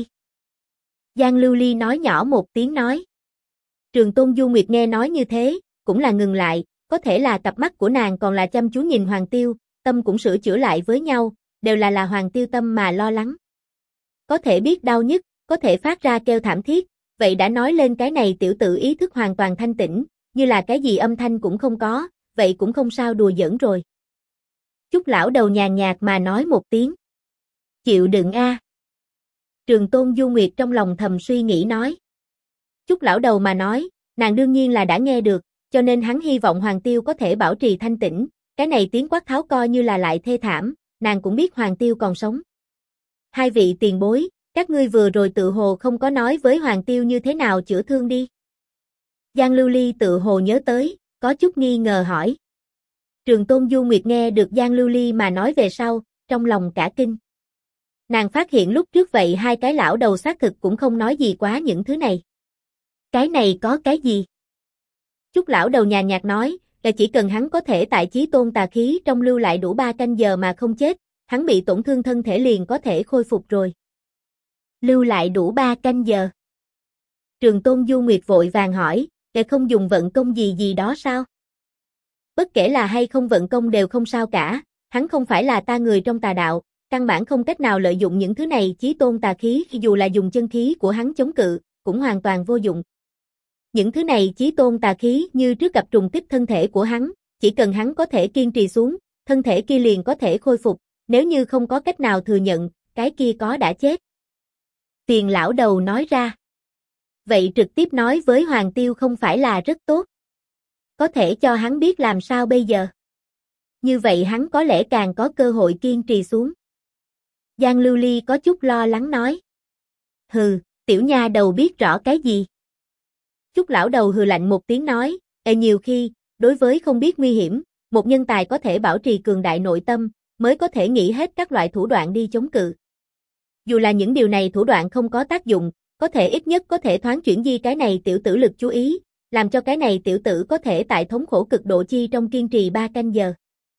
Giang Lưu Ly nói nhỏ một tiếng nói. Trường Tôn Du Nguyệt nghe nói như thế, cũng là ngừng lại, có thể là cặp mắt của nàng còn là chăm chú nhìn Hoàng Tiêu, tâm cũng sửa chữa lại với nhau, đều là Hoàng Tiêu tâm mà lo lắng. Có thể biết đau nhất, có thể phát ra kêu thảm thiết, vậy đã nói lên cái này tiểu tử ý thức hoàn toàn thanh tĩnh, như là cái gì âm thanh cũng không có, vậy cũng không sao đùa giỡn rồi. Chúc lão đầu nhàn nhạt mà nói một tiếng. Chịu đựng a. Trường Tôn Du Nguyệt trong lòng thầm suy nghĩ nói. Chúc lão đầu mà nói, nàng đương nhiên là đã nghe được, cho nên hắn hy vọng Hoàng Tiêu có thể bảo trì thanh tĩnh, cái này tiếng quát tháo coi như là lại thê thảm, nàng cũng biết Hoàng Tiêu còn sống. Hai vị tiền bối, các ngươi vừa rồi tự hồ không có nói với Hoàng Tiêu như thế nào chữa thương đi. Giang Lưu Ly tự hồ nhớ tới, có chút nghi ngờ hỏi. Trường Tôn Du Nguyệt nghe được Giang Lưu Ly mà nói về sau, trong lòng cả kinh. Nàng phát hiện lúc trước vậy hai cái lão đầu xác thực cũng không nói gì quá những thứ này. Cái này có cái gì? Chúc lão đầu nhàn nhạt nói, là chỉ cần hắn có thể tại chí tôn tà khí trong lưu lại đủ 3 canh giờ mà không chết, hắn bị tổn thương thân thể liền có thể khôi phục rồi. Lưu lại đủ 3 canh giờ. Trường Tôn Du Nguyệt vội vàng hỏi, để không dùng vận công gì đó sao? Bất kể là hay không vận công đều không sao cả, hắn không phải là ta người trong tà đạo, căn bản không cách nào lợi dụng những thứ này chí tôn tà khí, dù là dùng chân khí của hắn chống cự, cũng hoàn toàn vô dụng. Những thứ này chí tôn tà khí như trước gặp trùng kích thân thể của hắn, chỉ cần hắn có thể kiên trì xuống, thân thể kia liền có thể khôi phục, nếu như không có cách nào thừa nhận, cái kia có đã chết. Tiền lão đầu nói ra. Vậy trực tiếp nói với Hoàng Tiêu không phải là rất tốt. Có thể cho hắn biết làm sao bây giờ. Như vậy hắn có lẽ càng có cơ hội kiên trì xuống. Giang Lưu Ly có chút lo lắng nói. Hừ, tiểu nha đầu biết rõ cái gì. Chúc lão đầu hừ lạnh một tiếng nói, Nhiều khi, đối với không biết nguy hiểm, một nhân tài có thể bảo trì cường đại nội tâm, mới có thể nghĩ hết các loại thủ đoạn đi chống cự. Dù là những điều này thủ đoạn không có tác dụng, có thể ít nhất có thể thoáng chuyển di cái này tiểu tử lực chú ý, làm cho cái này tiểu tử có thể tại thống khổ cực độ chi trong kiên trì 3 canh giờ.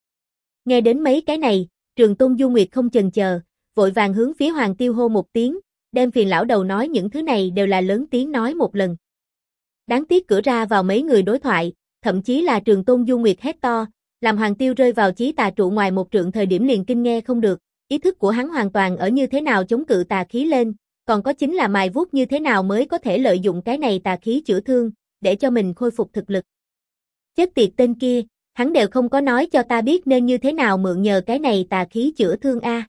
Nghe đến mấy cái này, Trường Tôn Du Nguyệt không chần chờ, vội vàng hướng phía Hoàng Tiêu hô một tiếng, đem phiền lão đầu nói những thứ này đều là lớn tiếng nói một lần. Đáng tiếc cửa ra vào mấy người đối thoại, thậm chí là Trường Tôn Du Nguyệt hét to, làm Hoàng Tiêu rơi vào chí tà trụ ngoài một trượng thời điểm liền kinh nghe không được, ý thức của hắn hoàn toàn ở như thế nào chống cự tà khí lên, còn có chính là mài vuốt như thế nào mới có thể lợi dụng cái này tà khí chữa thương, để cho mình khôi phục thực lực. Chết tiệt tên kia, hắn đều không có nói cho ta biết nên như thế nào mượn nhờ cái này tà khí chữa thương a.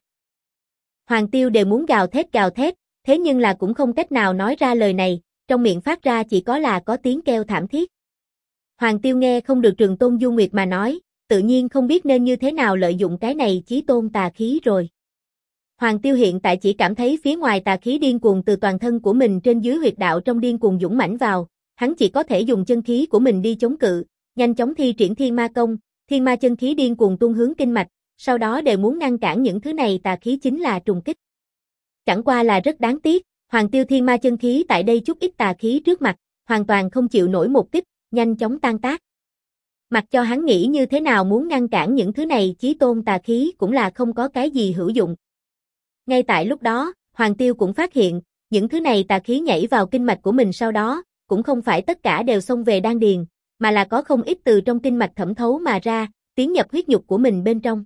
Hoàng Tiêu đều muốn gào thét, thế nhưng là cũng không cách nào nói ra lời này, trong miệng phát ra chỉ có là có tiếng kêu thảm thiết. Hoàng Tiêu nghe không được Trường Tôn Du Nguyệt mà nói, tự nhiên không biết nên như thế nào lợi dụng cái này chí tôn tà khí rồi. Hoàng Tiêu hiện tại chỉ cảm thấy phía ngoài tà khí điên cuồng từ toàn thân của mình trên dưới huyệt đạo trong điên cuồng dũng mãnh vào, hắn chỉ có thể dùng chân khí của mình đi chống cự, nhanh chóng thi triển Thiên Ma công, Thiên Ma chân khí điên cuồng tuôn hướng kinh mạch, sau đó đều muốn ngăn cản những thứ này tà khí chính là trùng kích. Chẳng qua là rất đáng tiếc, Hoàng Tiêu Thiên Ma chân khí tại đây chút ít tà khí trước mặt, hoàn toàn không chịu nổi một kích, nhanh chóng tan tác. Mặc cho hắn nghĩ như thế nào muốn ngăn cản những thứ này chí tôn tà khí cũng là không có cái gì hữu dụng. Ngay tại lúc đó, Hoàng Tiêu cũng phát hiện, những thứ này tà khí nhảy vào kinh mạch của mình sau đó, cũng không phải tất cả đều xông về đan điền, mà là có không ít từ trong kinh mạch thẩm thấu mà ra, tiến nhập huyết nhục của mình bên trong.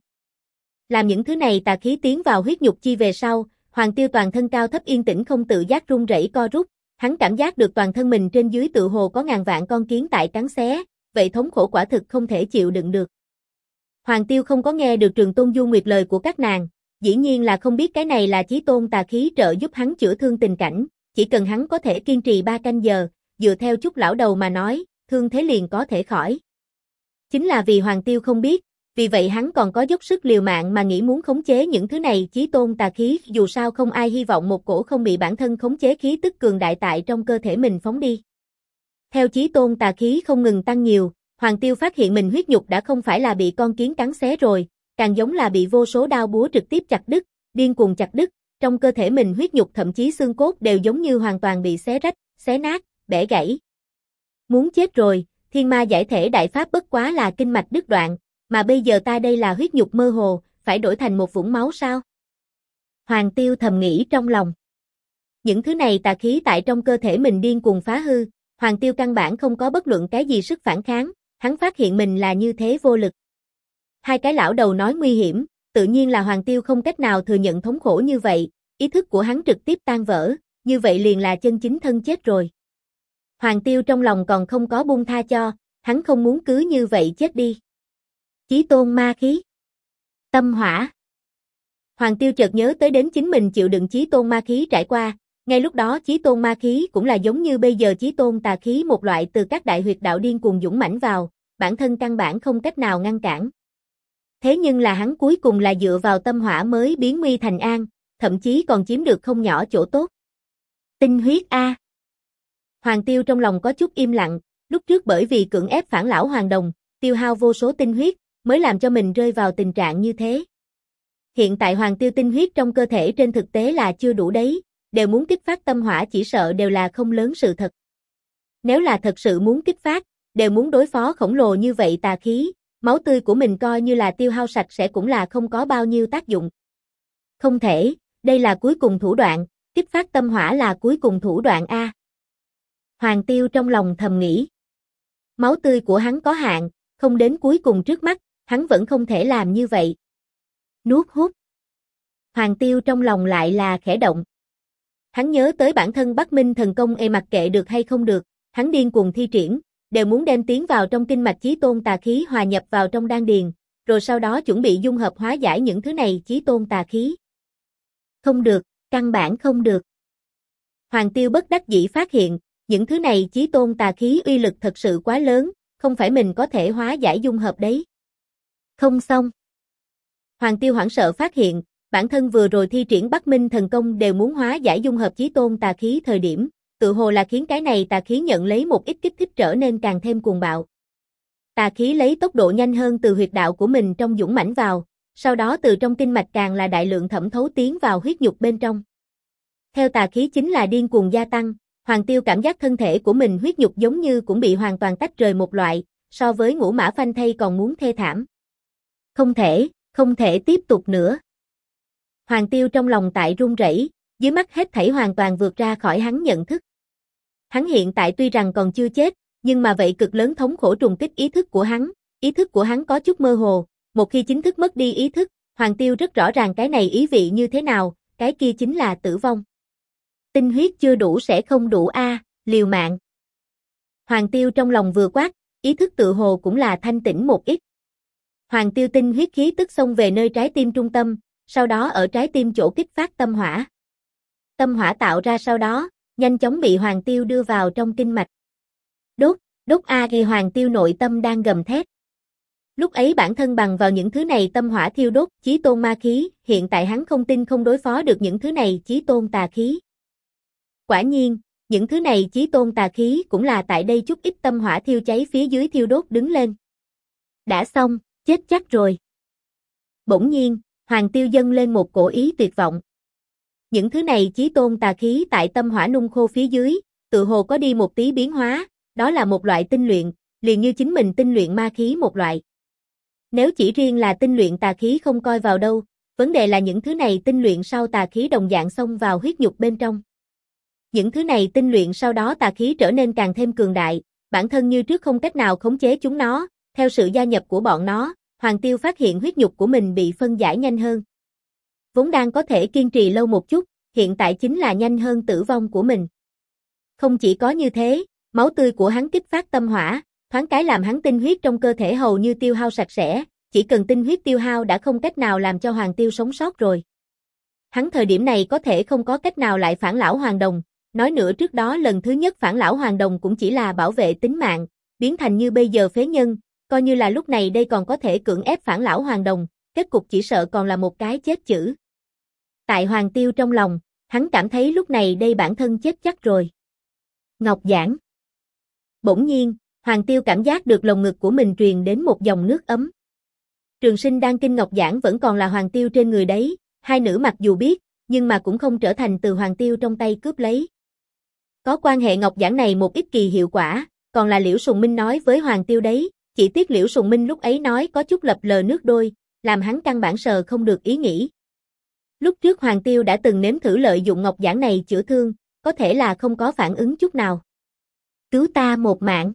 Làm những thứ này tà khí tiến vào huyết nhục chi về sau, Hoàng Tiêu toàn thân cao thấp yên tĩnh không tự giác run rẩy co rút, hắn cảm giác được toàn thân mình trên dưới tựa hồ có ngàn vạn con kiến tại cắn xé, vậy thống khổ quả thực không thể chịu đựng được. Hoàng Tiêu không có nghe được Trường Tôn Du Nguyệt lời của các nàng, dĩ nhiên là không biết cái này là chí tôn tà khí trợ giúp hắn chữa thương tình cảnh, chỉ cần hắn có thể kiên trì 3 canh giờ, dựa theo chút lão đầu mà nói, thương thế liền có thể khỏi. Chính là vì Hoàng Tiêu không biết, vì vậy hắn còn có dốc sức liều mạng mà nghĩ muốn khống chế những thứ này chí tôn tà khí, dù sao không ai hy vọng một cổ không bị bản thân khống chế khí tức cường đại tại trong cơ thể mình phóng đi. Theo chí tôn tà khí không ngừng tăng nhiều, Hoàng Tiêu phát hiện mình huyết nhục đã không phải là bị con kiến cắn xé rồi, càng giống là bị vô số đao búa trực tiếp chặt đứt, điên cuồng chặt đứt, trong cơ thể mình huyết nhục thậm chí xương cốt đều giống như hoàn toàn bị xé rách, xé nát, bẻ gãy. Muốn chết rồi, Thiên Ma giải thể đại pháp bất quá là kinh mạch đứt đoạn, mà bây giờ ta đây là huyết nhục mơ hồ, phải đổi thành một vũng máu sao? Hoàng Tiêu thầm nghĩ trong lòng. Những thứ này tà khí tại trong cơ thể mình điên cuồng phá hư, Hoàng Tiêu căn bản không có bất luận cái gì sức phản kháng, hắn phát hiện mình là như thế vô lực. Hai cái lão đầu nói nguy hiểm, tự nhiên là Hoàng Tiêu không cách nào thừa nhận thống khổ như vậy, ý thức của hắn trực tiếp tan vỡ, như vậy liền là chân chính thân chết rồi. Hoàng Tiêu trong lòng còn không có buông tha cho, hắn không muốn cứ như vậy chết đi. Chí tôn ma khí. Tâm hỏa. Hoàng Tiêu chợt nhớ tới đến chính mình chịu đựng chí tôn ma khí trải qua, ngay lúc đó chí tôn ma khí cũng là giống như bây giờ chí tôn tà khí một loại từ các đại huyệt đạo điên cuồng dũng mãnh vào, bản thân căn bản không cách nào ngăn cản. Thế nhưng là hắn cuối cùng là dựa vào tâm hỏa mới biến nguy thành an, thậm chí còn chiếm được không nhỏ chỗ tốt. Tinh huyết a. Hoàng Tiêu trong lòng có chút im lặng, lúc trước bởi vì cưỡng ép phản lão hoàng đồng, tiêu hao vô số tinh huyết, mới làm cho mình rơi vào tình trạng như thế. Hiện tại Hoàng Tiêu tinh huyết trong cơ thể trên thực tế là chưa đủ đấy, đều muốn kích phát tâm hỏa chỉ sợ đều là không lớn sự thật. Nếu là thật sự muốn kích phát, đều muốn đối phó khổng lồ như vậy tà khí, máu tươi của mình coi như là tiêu hao sạch sẽ cũng là không có bao nhiêu tác dụng. Không thể, đây là cuối cùng thủ đoạn, kích phát tâm hỏa là cuối cùng thủ đoạn a. Hoàng Tiêu trong lòng thầm nghĩ. Máu tươi của hắn có hạn, không đến cuối cùng trước mắt, hắn vẫn không thể làm như vậy. Nuốt hút. Hoàng Tiêu trong lòng lại là khẽ động. Hắn nhớ tới bản thân Bắc Minh thần công mặc kệ được hay không được, hắn điên cuồng thi triển, đều muốn đem tiến vào trong kinh mạch chí tôn tà khí hòa nhập vào trong đan điền, rồi sau đó chuẩn bị dung hợp hóa giải những thứ này chí tôn tà khí. Không được, căn bản không được. Hoàng Tiêu bất đắc dĩ phát hiện, những thứ này chí tôn tà khí uy lực thật sự quá lớn, không phải mình có thể hóa giải dung hợp đấy. Không xong. Hoàng Tiêu hoảng sợ phát hiện, bản thân vừa rồi thi triển Bắc Minh thần công đều muốn hóa giải dung hợp chí tôn tà khí thời điểm, tự hồ là khiến cái này tà khí nhận lấy một ít kích thích trở nên càng thêm cuồng bạo. Tà khí lấy tốc độ nhanh hơn từ huyệt đạo của mình trong dũng mãnh vào, sau đó từ trong kinh mạch càng là đại lượng thẩm thấu tiến vào huyết nhục bên trong. Theo tà khí chính là điên cuồng gia tăng, Hoàng Tiêu cảm giác thân thể của mình huyết nhục giống như cũng bị hoàn toàn tách rời một loại, so với Ngũ Mã Phanh Thây còn muốn thê thảm. Không thể tiếp tục nữa. Hoàng Tiêu trong lòng tại run rẩy, dưới mắt hết thảy hoàn toàn vượt ra khỏi hắn nhận thức. Hắn hiện tại tuy rằng còn chưa chết, nhưng mà vậy cực lớn thống khổ trùng kích ý thức của hắn có chút mơ hồ, một khi chính thức mất đi ý thức, Hoàng Tiêu rất rõ ràng cái này ý vị như thế nào, cái kia chính là tử vong. Tinh huyết chưa đủ sẽ không đủ a, liều mạng. Hoàng Tiêu trong lòng vừa quát, ý thức tự hồ cũng là thanh tĩnh một ít. Hoàng Tiêu tinh huyết khí tức xông về nơi trái tim trung tâm, sau đó ở trái tim chỗ kích phát tâm hỏa. Tâm hỏa tạo ra sau đó, nhanh chóng bị Hoàng Tiêu đưa vào trong kinh mạch. Đốt a ghi Hoàng Tiêu nội tâm đang gầm thét. Lúc ấy bản thân bằng vào những thứ này tâm hỏa thiêu đốt chí tôn ma khí, hiện tại hắn không tin không đối phó được những thứ này chí tôn tà khí. Quả nhiên, những thứ này chí tôn tà khí cũng là tại đây chút ít tâm hỏa thiêu cháy phía dưới thiêu đốt đứng lên. Đã xong, chết chắc rồi. Bỗng nhiên, Hoàng Tiêu dâng lên một cổ ý tuyệt vọng. Những thứ này chí tôn tà khí tại tâm hỏa nung khô phía dưới, tự hồ có đi một tí biến hóa, đó là một loại tinh luyện, liền như chính mình tinh luyện ma khí một loại. Nếu chỉ riêng là tinh luyện tà khí không coi vào đâu, vấn đề là những thứ này tinh luyện sau tà khí đồng dạng xông vào huyết nhục bên trong. Những thứ này tinh luyện sau đó tà khí trở nên càng thêm cường đại, bản thân như trước không cách nào khống chế chúng nó, theo sự gia nhập của bọn nó, Hoàng Tiêu phát hiện huyết nhục của mình bị phân giải nhanh hơn. Vốn đang có thể kiên trì lâu một chút, hiện tại chính là nhanh hơn tử vong của mình. Không chỉ có như thế, máu tươi của hắn kích phát tâm hỏa, thoáng cái làm hắn tinh huyết trong cơ thể hầu như tiêu hao sạch sẽ, chỉ cần tinh huyết tiêu hao đã không cách nào làm cho Hoàng Tiêu sống sót rồi. Hắn thời điểm này có thể không có cách nào lại phản lão hoàng đồng, nói nữa trước đó lần thứ nhất phản lão hoàng đồng cũng chỉ là bảo vệ tính mạng, biến thành như bây giờ phế nhân, coi như là lúc này đây còn có thể cưỡng ép phản lão hoàng đồng, kết cục chỉ sợ còn là một cái chết chữ. Tại Hoàng Tiêu trong lòng, hắn cảm thấy lúc này đây bản thân chết chắc rồi. Ngọc Giản. Bỗng nhiên, Hoàng Tiêu cảm giác được lồng ngực của mình truyền đến một dòng nước ấm. Trường Sinh đang kinh Ngọc Giản vẫn còn là Hoàng Tiêu trên người đấy, hai nữ mặc dù biết, nhưng mà cũng không trở thành từ Hoàng Tiêu trong tay cướp lấy. Có quan hệ Ngọc Giản này một ít kỳ hiệu quả, còn là Liễu Sùng Minh nói với Hoàng Tiêu đấy, chỉ tiếc Liễu Sùng Minh lúc ấy nói có chút lập lờ nước đôi, làm hắn căn bản sờ không được ý nghĩ. Lúc trước Hoàng Tiêu đã từng nếm thử lợi dụng Ngọc Giản này chữa thương, có thể là không có phản ứng chút nào. Cứu ta một mạng.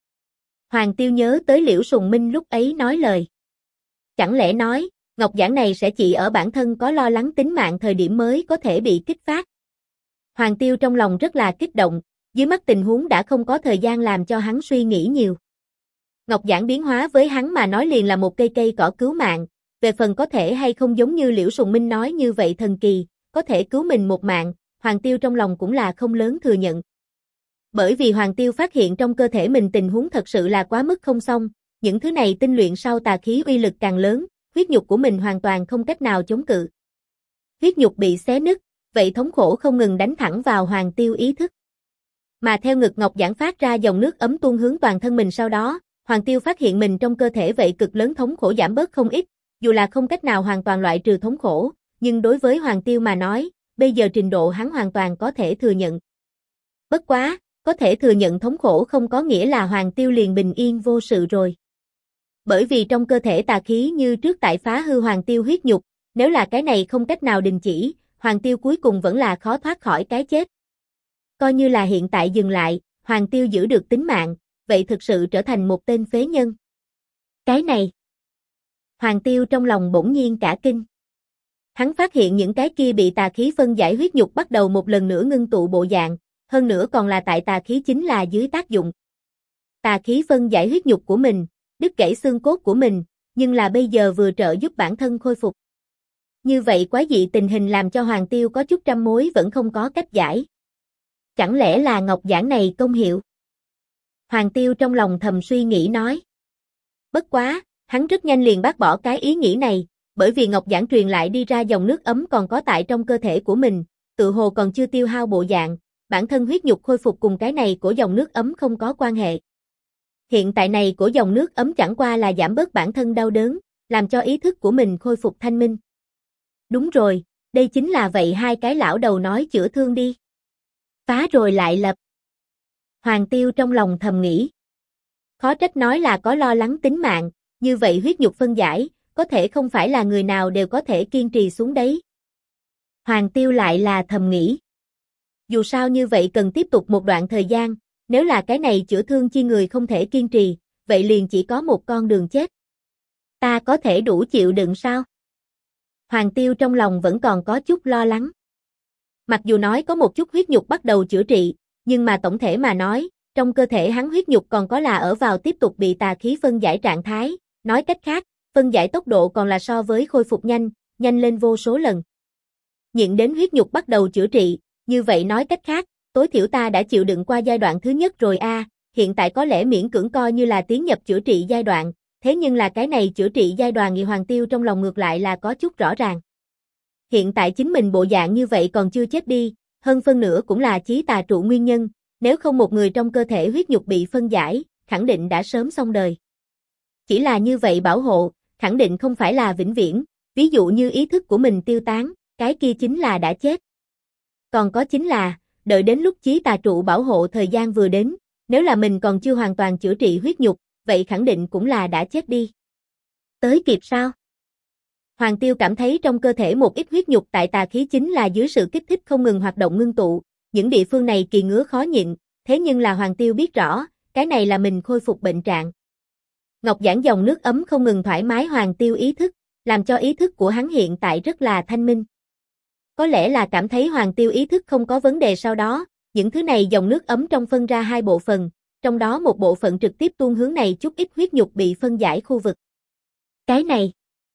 Hoàng Tiêu nhớ tới Liễu Sùng Minh lúc ấy nói lời. Chẳng lẽ nói, Ngọc Giản này sẽ chỉ ở bản thân có lo lắng tính mạng thời điểm mới có thể bị kích phát. Hoàng Tiêu trong lòng rất là kích động, dưới mắt tình huống đã không có thời gian làm cho hắn suy nghĩ nhiều. Ngọc Giản biến hóa với hắn mà nói liền là một cây cỏ cứu mạng, về phần có thể hay không giống như Liễu Sùng Minh nói như vậy thần kỳ, có thể cứu mình một mạng, Hoàng Tiêu trong lòng cũng là không lớn thừa nhận. Bởi vì Hoàng Tiêu phát hiện trong cơ thể mình tình huống thật sự là quá mức không xong, những thứ này tinh luyện sau tà khí uy lực càng lớn, huyết nhục của mình hoàn toàn không cách nào chống cự. Huyết nhục bị xé nứt, vậy thống khổ không ngừng đánh thẳng vào Hoàng Tiêu ý thức. Mà theo ngực Ngọc Giản phát ra dòng nước ấm tuôn hướng toàn thân mình sau đó, Hoàng Tiêu phát hiện mình trong cơ thể vậy cực lớn thống khổ giảm bớt không ít, dù là không cách nào hoàn toàn loại trừ thống khổ, nhưng đối với Hoàng Tiêu mà nói, bây giờ trình độ hắn hoàn toàn có thể thừa nhận. Bất quá, có thể thừa nhận thống khổ không có nghĩa là Hoàng Tiêu liền bình yên vô sự rồi. Bởi vì trong cơ thể tà khí như trước tại phá hư Hoàng Tiêu huyết nhục, nếu là cái này không cách nào đình chỉ, Hoàng Tiêu cuối cùng vẫn là khó thoát khỏi cái chết. Coi như là hiện tại dừng lại, Hoàng Tiêu giữ được tính mạng, vậy thực sự trở thành một tên phế nhân. Cái này. Hoàng Tiêu trong lòng bỗng nhiên cả kinh. Hắn phát hiện những cái kia bị tà khí phân giải huyết nhục bắt đầu một lần nữa ngưng tụ bộ dạng, hơn nữa còn là tại tà khí chính là dưới tác dụng. Tà khí phân giải huyết nhục của mình, đứt gãy xương cốt của mình, nhưng là bây giờ vừa trợ giúp bản thân khôi phục. Như vậy quái dị tình hình làm cho Hoàng Tiêu có chút trăm mối vẫn không có cách giải. Chẳng lẽ là Ngọc Giản này công hiệu? Hoàng Tiêu trong lòng thầm suy nghĩ nói. Bất quá, hắn rất nhanh liền bác bỏ cái ý nghĩ này, bởi vì Ngọc Giản truyền lại đi ra dòng nước ấm còn có tại trong cơ thể của mình, tự hồ còn chưa tiêu hao bộ dạng, bản thân huyết nhục khôi phục cùng cái này của dòng nước ấm không có quan hệ. Hiện tại này của dòng nước ấm chẳng qua là giảm bớt bản thân đau đớn, làm cho ý thức của mình khôi phục thanh minh. Đúng rồi, đây chính là vậy hai cái lão đầu nói chữa thương đi. Phá rồi lại lập. Hoàng Tiêu trong lòng thầm nghĩ. Khó trách nói là có lo lắng tính mạng, như vậy huyết nhục phân giải, có thể không phải là người nào đều có thể kiên trì xuống đấy. Hoàng Tiêu lại là thầm nghĩ. Dù sao như vậy cần tiếp tục một đoạn thời gian, nếu là cái này chữa thương chi người không thể kiên trì, vậy liền chỉ có một con đường chết. Ta có thể đủ chịu đựng sao? Hoàng Tiêu trong lòng vẫn còn có chút lo lắng. Mặc dù nói có một chút huyết nhục bắt đầu chữa trị, nhưng mà tổng thể mà nói, trong cơ thể hắn huyết nhục còn có là ở vào tiếp tục bị tà khí phân giải trạng thái, nói cách khác, phân giải tốc độ còn là so với khôi phục nhanh lên vô số lần. Nhịn đến huyết nhục bắt đầu chữa trị, như vậy nói cách khác, tối thiểu ta đã chịu đựng qua giai đoạn thứ nhất rồi a, hiện tại có lẽ miễn cưỡng coi như là tiến nhập chữa trị giai đoạn, thế nhưng là cái này chữa trị giai đoạn nghị Hoàng Tiêu trong lòng ngược lại là có chút rõ ràng. Hiện tại chính mình bộ dạng như vậy còn chưa chết đi, hơn phân nửa cũng là chí tà trụ nguyên nhân, nếu không một người trong cơ thể huyết nhục bị phân giải, khẳng định đã sớm xong đời. Chỉ là như vậy bảo hộ, khẳng định không phải là vĩnh viễn, ví dụ như ý thức của mình tiêu tán, cái kia chính là đã chết. Còn có chính là, đợi đến lúc chí tà trụ bảo hộ thời gian vừa đến, nếu là mình còn chưa hoàn toàn chữa trị huyết nhục, vậy khẳng định cũng là đã chết đi. Tới kịp sao? Hoàng Tiêu cảm thấy trong cơ thể một ít huyết nhục tại tà khí chính là dưới sự kích thích không ngừng hoạt động ngưng tụ, những địa phương này kỳ ngứa khó nhịn, thế nhưng là Hoàng Tiêu biết rõ, cái này là mình khôi phục bệnh trạng. Ngọc giản dòng nước ấm không ngừng thoải mái Hoàng Tiêu ý thức, làm cho ý thức của hắn hiện tại rất là thanh minh. Có lẽ là cảm thấy Hoàng Tiêu ý thức không có vấn đề sau đó, những thứ này dòng nước ấm trong phân ra hai bộ phận, trong đó một bộ phận trực tiếp tuôn hướng này chút ít huyết nhục bị phân giải khu vực. Cái này,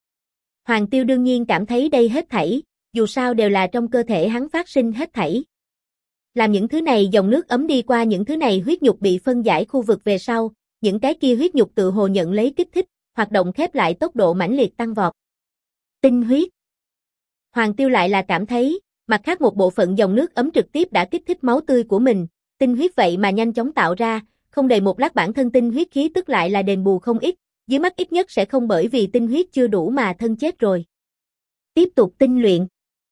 Hoàng Tiêu đương nhiên cảm thấy đây hết thảy, dù sao đều là trong cơ thể hắn phát sinh hết thảy. Làm những thứ này dòng nước ấm đi qua những thứ này huyết nhục bị phân giải khu vực về sau, những cái kia huyết nhục tự hồ nhận lấy kích thích, hoạt động khép lại tốc độ mãnh liệt tăng vọt. Tinh huyết. Hoàng Tiêu lại là cảm thấy, mặt khác một bộ phận dòng nước ấm trực tiếp đã kích thích máu tươi của mình, tinh huyết vậy mà nhanh chóng tạo ra, không đầy một lát bản thân tinh huyết khí tức lại là đền bù không ít, dưới mắt ít nhất sẽ không bởi vì tinh huyết chưa đủ mà thân chết rồi. Tiếp tục tinh luyện.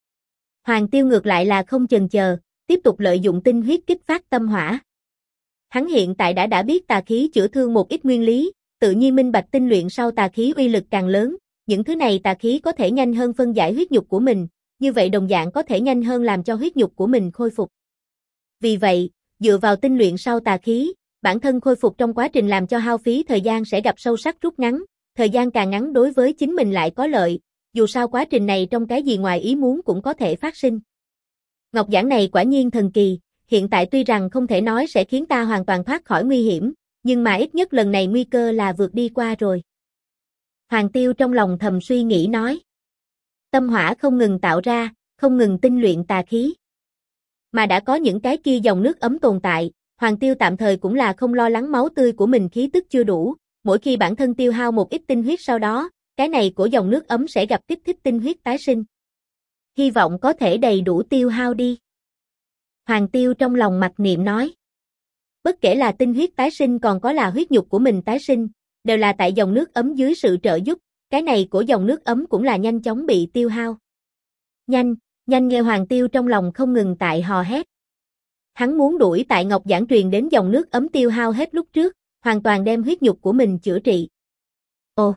Hoàng Tiêu ngược lại là không chần chờ, tiếp tục lợi dụng tinh huyết kích phát tâm hỏa. Hắn hiện tại đã biết tà khí chữa thương một ít nguyên lý, tự nhiên minh bạch tinh luyện sau tà khí uy lực càng lớn, những thứ này tà khí có thể nhanh hơn phân giải huyết nhục của mình, như vậy đồng dạng có thể nhanh hơn làm cho huyết nhục của mình khôi phục. Vì vậy, dựa vào tinh luyện sau tà khí, bản thân khôi phục trong quá trình làm cho hao phí thời gian sẽ gặp sâu sắc rút ngắn, thời gian càng ngắn đối với chính mình lại có lợi, dù sao quá trình này trong cái gì ngoài ý muốn cũng có thể phát sinh. Ngọc giản này quả nhiên thần kỳ, hiện tại tuy rằng không thể nói sẽ khiến ta hoàn toàn thoát khỏi nguy hiểm, nhưng mà ít nhất lần này nguy cơ là vượt đi qua rồi. Hoàng Tiêu trong lòng thầm suy nghĩ nói. Tâm hỏa không ngừng tạo ra, không ngừng tinh luyện tà khí. Mà đã có những cái kia dòng nước ấm tồn tại, Hoàng Tiêu tạm thời cũng là không lo lắng máu tươi của mình khí tức chưa đủ, mỗi khi bản thân tiêu hao một ít tinh huyết sau đó, cái này của dòng nước ấm sẽ gặp kích thích tinh huyết tái sinh. Hy vọng có thể đầy đủ tiêu hao đi. Hoàng Tiêu trong lòng mặc niệm nói. Bất kể là tinh huyết tái sinh còn có là huyết nhục của mình tái sinh, đều là tại dòng nước ấm dưới sự trợ giúp, cái này của dòng nước ấm cũng là nhanh chóng bị tiêu hao. Nhanh nghe Hoàng Tiêu trong lòng không ngừng tại hò hét. Hắn muốn đuổi tại Ngọc giản truyền đến dòng nước ấm tiêu hao hết lúc trước, hoàn toàn đem huyết nhục của mình chữa trị. Ồ!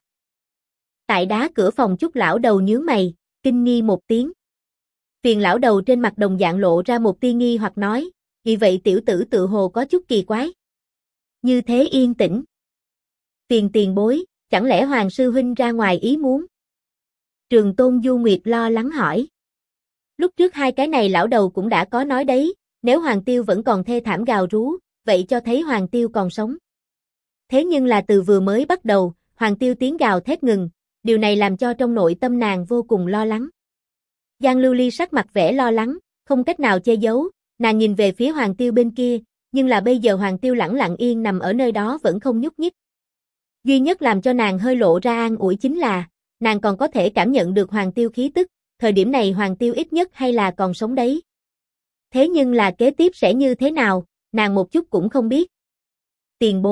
Tại đá cửa phòng Trúc lão đầu nhướng mày, kinh nghi một tiếng. Phiền lão đầu trên mặt đồng dạng lộ ra một tia nghi hoặc nói, vì vậy tiểu tử tự hồ có chút kỳ quái. Như thế yên tĩnh. Phiền tiền bối, chẳng lẽ Hoàng sư huynh ra ngoài ý muốn? Trường Tôn Du Nguyệt lo lắng hỏi. Lúc trước hai cái này lão đầu cũng đã có nói đấy, nếu Hoàng Tiêu vẫn còn thê thảm gào rú, vậy cho thấy Hoàng Tiêu còn sống. Thế nhưng là từ vừa mới bắt đầu, Hoàng Tiêu tiếng gào thét ngừng, điều này làm cho trong nội tâm nàng vô cùng lo lắng. Giang Lưu Ly sắc mặt vẻ lo lắng, không cách nào che giấu, nàng nhìn về phía Hoàng Tiêu bên kia, nhưng là bây giờ Hoàng Tiêu lẳng lặng yên nằm ở nơi đó vẫn không nhúc nhích. Duy nhất làm cho nàng hơi lộ ra an ủi chính là, nàng còn có thể cảm nhận được Hoàng Tiêu khí tức, thời điểm này Hoàng Tiêu ít nhất hay là còn sống đấy. Thế nhưng là kế tiếp sẽ như thế nào, nàng một chút cũng không biết. Tiền bối,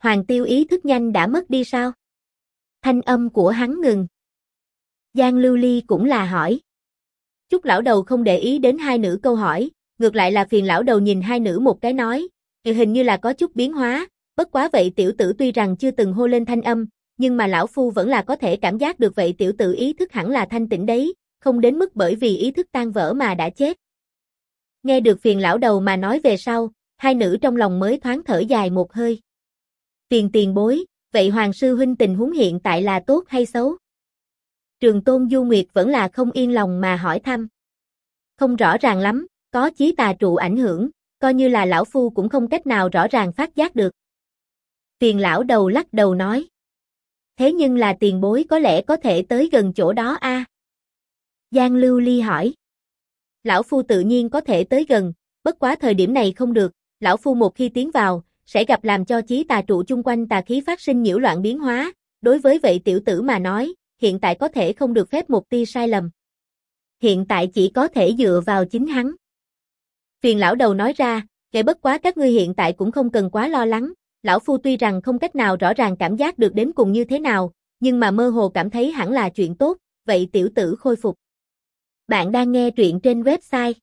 Hoàng Tiêu ý thức nhanh đã mất đi sao? Thanh âm của hắn ngừng. Giang Lưu Ly cũng là hỏi. Chúc lão đầu không để ý đến hai nữ câu hỏi, ngược lại là Phiền lão đầu nhìn hai nữ một cái nói, hình như là có chút biến hóa, bất quá vậy tiểu tử tuy rằng chưa từng hô lên thanh âm, nhưng mà lão phu vẫn là có thể cảm giác được vậy tiểu tử ý thức hẳn là thanh tĩnh đấy, không đến mức bởi vì ý thức tan vỡ mà đã chết. Nghe được Phiền lão đầu mà nói về sau, hai nữ trong lòng mới thoáng thở dài một hơi. Phiền tiền bối, vậy Hoàng sư huynh tình huống hiện tại là tốt hay xấu? Trường Tôn Du Nguyệt vẫn là không yên lòng mà hỏi thăm. Không rõ ràng lắm, có chí tà trụ ảnh hưởng, coi như là lão phu cũng không cách nào rõ ràng phát giác được. Phiền lão đầu lắc đầu nói. Thế nhưng là tiền bối có lẽ có thể tới gần chỗ đó a? Giang Lưu Ly hỏi. Lão phu tự nhiên có thể tới gần, bất quá thời điểm này không được, lão phu một khi tiến vào, sẽ gặp làm cho chí tà trụ chung quanh tà khí phát sinh nhiễu loạn biến hóa, đối với vậy tiểu tử mà nói, hiện tại có thể không được phép một tia sai lầm. Hiện tại chỉ có thể dựa vào chính hắn. Phiền lão đầu nói ra, kể bất quá các ngươi hiện tại cũng không cần quá lo lắng, lão phu tuy rằng không cách nào rõ ràng cảm giác được đến cùng như thế nào, nhưng mà mơ hồ cảm thấy hẳn là chuyện tốt, vậy tiểu tử khôi phục. Bạn đang nghe truyện trên website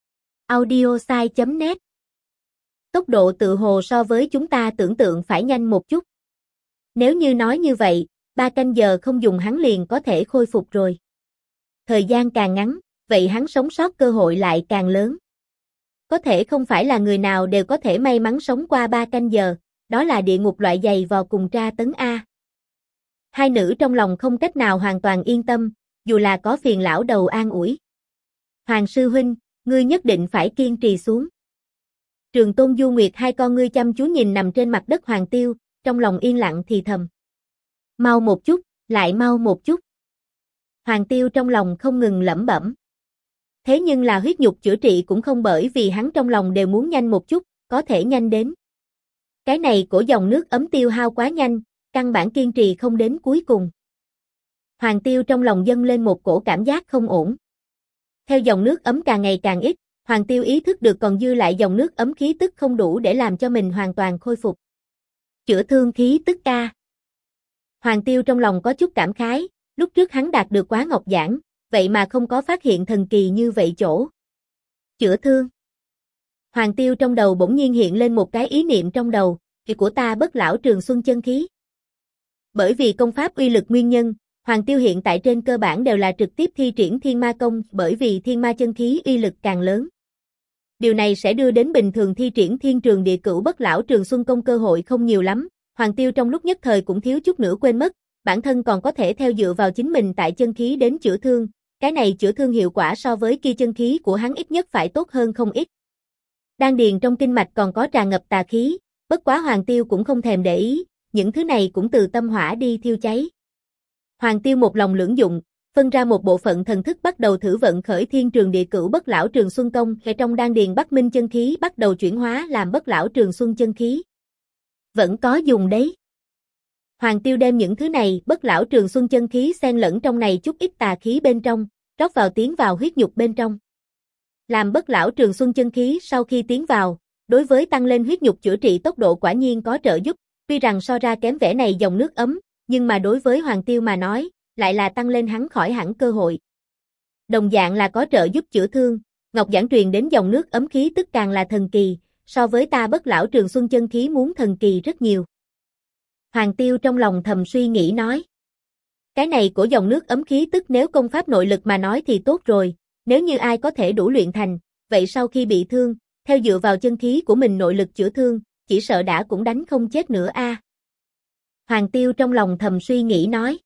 audiosai.net. Tốc độ tự hồ so với chúng ta tưởng tượng phải nhanh một chút. Nếu như nói như vậy, 3 canh giờ không dùng hắn liền có thể khôi phục rồi. Thời gian càng ngắn, vậy hắn sống sót cơ hội lại càng lớn. Có thể không phải là người nào đều có thể may mắn sống qua 3 canh giờ, đó là địa ngục loại dày vò cùng tra tấn A. Hai nữ trong lòng không cách nào hoàn toàn yên tâm, dù là có Phiền lão đầu an ủi. Hoàng sư huynh, ngươi nhất định phải kiên trì xuống. Trường Tôn Du Nguyệt hai con ngươi chăm chú nhìn nằm trên mặt đất Hoàng Tiêu, trong lòng yên lặng thì thầm. Mau một chút, lại mau một chút. Hoàng Tiêu trong lòng không ngừng lẩm bẩm. Thế nhưng là huyết nhục chữa trị cũng không bởi vì hắn trong lòng đều muốn nhanh một chút, có thể nhanh đến. Cái này của dòng nước ấm tiêu hao quá nhanh, căn bản kiên trì không đến cuối cùng. Hoàng Tiêu trong lòng dâng lên một cổ cảm giác không ổn. Theo dòng nước ấm càng ngày càng ít, Hoàng Tiêu ý thức được còn dư lại dòng nước ấm khí tức không đủ để làm cho mình hoàn toàn khôi phục. Chữa thương khí tức ca. Hoàng Tiêu trong lòng có chút cảm khái, lúc trước hắn đạt được Quá Ngọc Giảng, vậy mà không có phát hiện thần kỳ như vậy chỗ. Chữa thương. Hoàng Tiêu trong đầu bỗng nhiên hiện lên một cái ý niệm trong đầu, của ta bất lão trường xuân chân khí. Bởi vì công pháp uy lực nguyên nhân, Hoàng Tiêu hiện tại trên cơ bản đều là trực tiếp thi triển thiên ma công, bởi vì thiên ma chân khí uy lực càng lớn. Điều này sẽ đưa đến bình thường thi triển thiên trường địa cửu bất lão trường xuân công cơ hội không nhiều lắm. Hoàng Tiêu trong lúc nhất thời cũng thiếu chút nữa quên mất, bản thân còn có thể theo dựa vào chính mình tại chân khí đến chữa thương, cái này chữa thương hiệu quả so với kia chân khí của hắn ít nhất phải tốt hơn không ít. Đan điền trong kinh mạch còn có tràn ngập tà khí, bất quá Hoàng Tiêu cũng không thèm để ý, những thứ này cũng từ tâm hỏa đi thiêu cháy. Hoàng Tiêu một lòng lưỡng dụng, phân ra một bộ phận thần thức bắt đầu thử vận khởi thiên trường địa cửu bất lão trường xuân công, ở trong đan điền Bắc Minh chân khí bắt đầu chuyển hóa làm bất lão trường xuân chân khí. Vẫn có dùng đấy. Hoàng Tiêu đem những thứ này bất lão trường xuân chân khí xen lẫn trong này chút ít tà khí bên trong, rót vào tiến vào huyết nhục bên trong. Làm bất lão trường xuân chân khí sau khi tiến vào, đối với tăng lên huyết nhục chữa trị tốc độ quả nhiên có trợ giúp, tuy rằng so ra kém vẻ này dòng nước ấm, nhưng mà đối với Hoàng Tiêu mà nói, lại là tăng lên hắn khỏi hẳn cơ hội. Đồng dạng là có trợ giúp chữa thương, Ngọc Giảng truyền đến dòng nước ấm khí tức càng là thần kỳ, so với ta bất lão trường xuân chân khí muốn thần kỳ rất nhiều. Hoàng Tiêu trong lòng thầm suy nghĩ nói. Cái này của dòng nước ấm khí tức nếu công pháp nội lực mà nói thì tốt rồi, nếu như ai có thể đủ luyện thành, vậy sau khi bị thương, theo dựa vào chân khí của mình nội lực chữa thương, chỉ sợ đã cũng đánh không chết nữa a. Hoàng Tiêu trong lòng thầm suy nghĩ nói.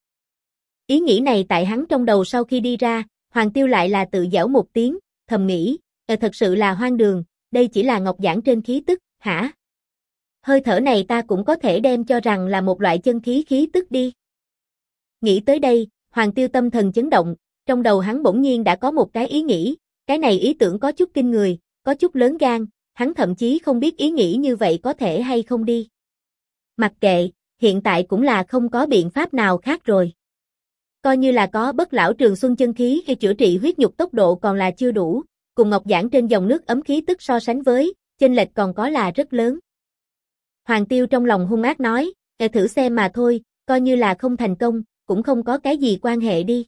Ý nghĩ này tại hắn trong đầu sau khi đi ra, Hoàng Tiêu lại là tự giễu một tiếng, thầm nghĩ, thật sự là hoang đường, đây chỉ là Ngọc Giảng trên khí tức, hả? Hơi thở này ta cũng có thể đem cho rằng là một loại chân khí khí tức đi. Nghĩ tới đây, Hoàng Tiêu tâm thần chấn động, trong đầu hắn bỗng nhiên đã có một cái ý nghĩ, cái này ý tưởng có chút kinh người, có chút lớn gan, hắn thậm chí không biết ý nghĩ như vậy có thể hay không đi. Mặc kệ, hiện tại cũng là không có biện pháp nào khác rồi. Coi như là có bất lão trường xuân chân khí hay chữa trị huyết nhục tốc độ còn là chưa đủ, cùng Ngọc Giảng trên dòng nước ấm khí tức so sánh với, chênh lệch còn có là rất lớn. Hoàng Tiêu trong lòng hung ác nói, thử xem mà thôi, coi như là không thành công, cũng không có cái gì quan hệ đi.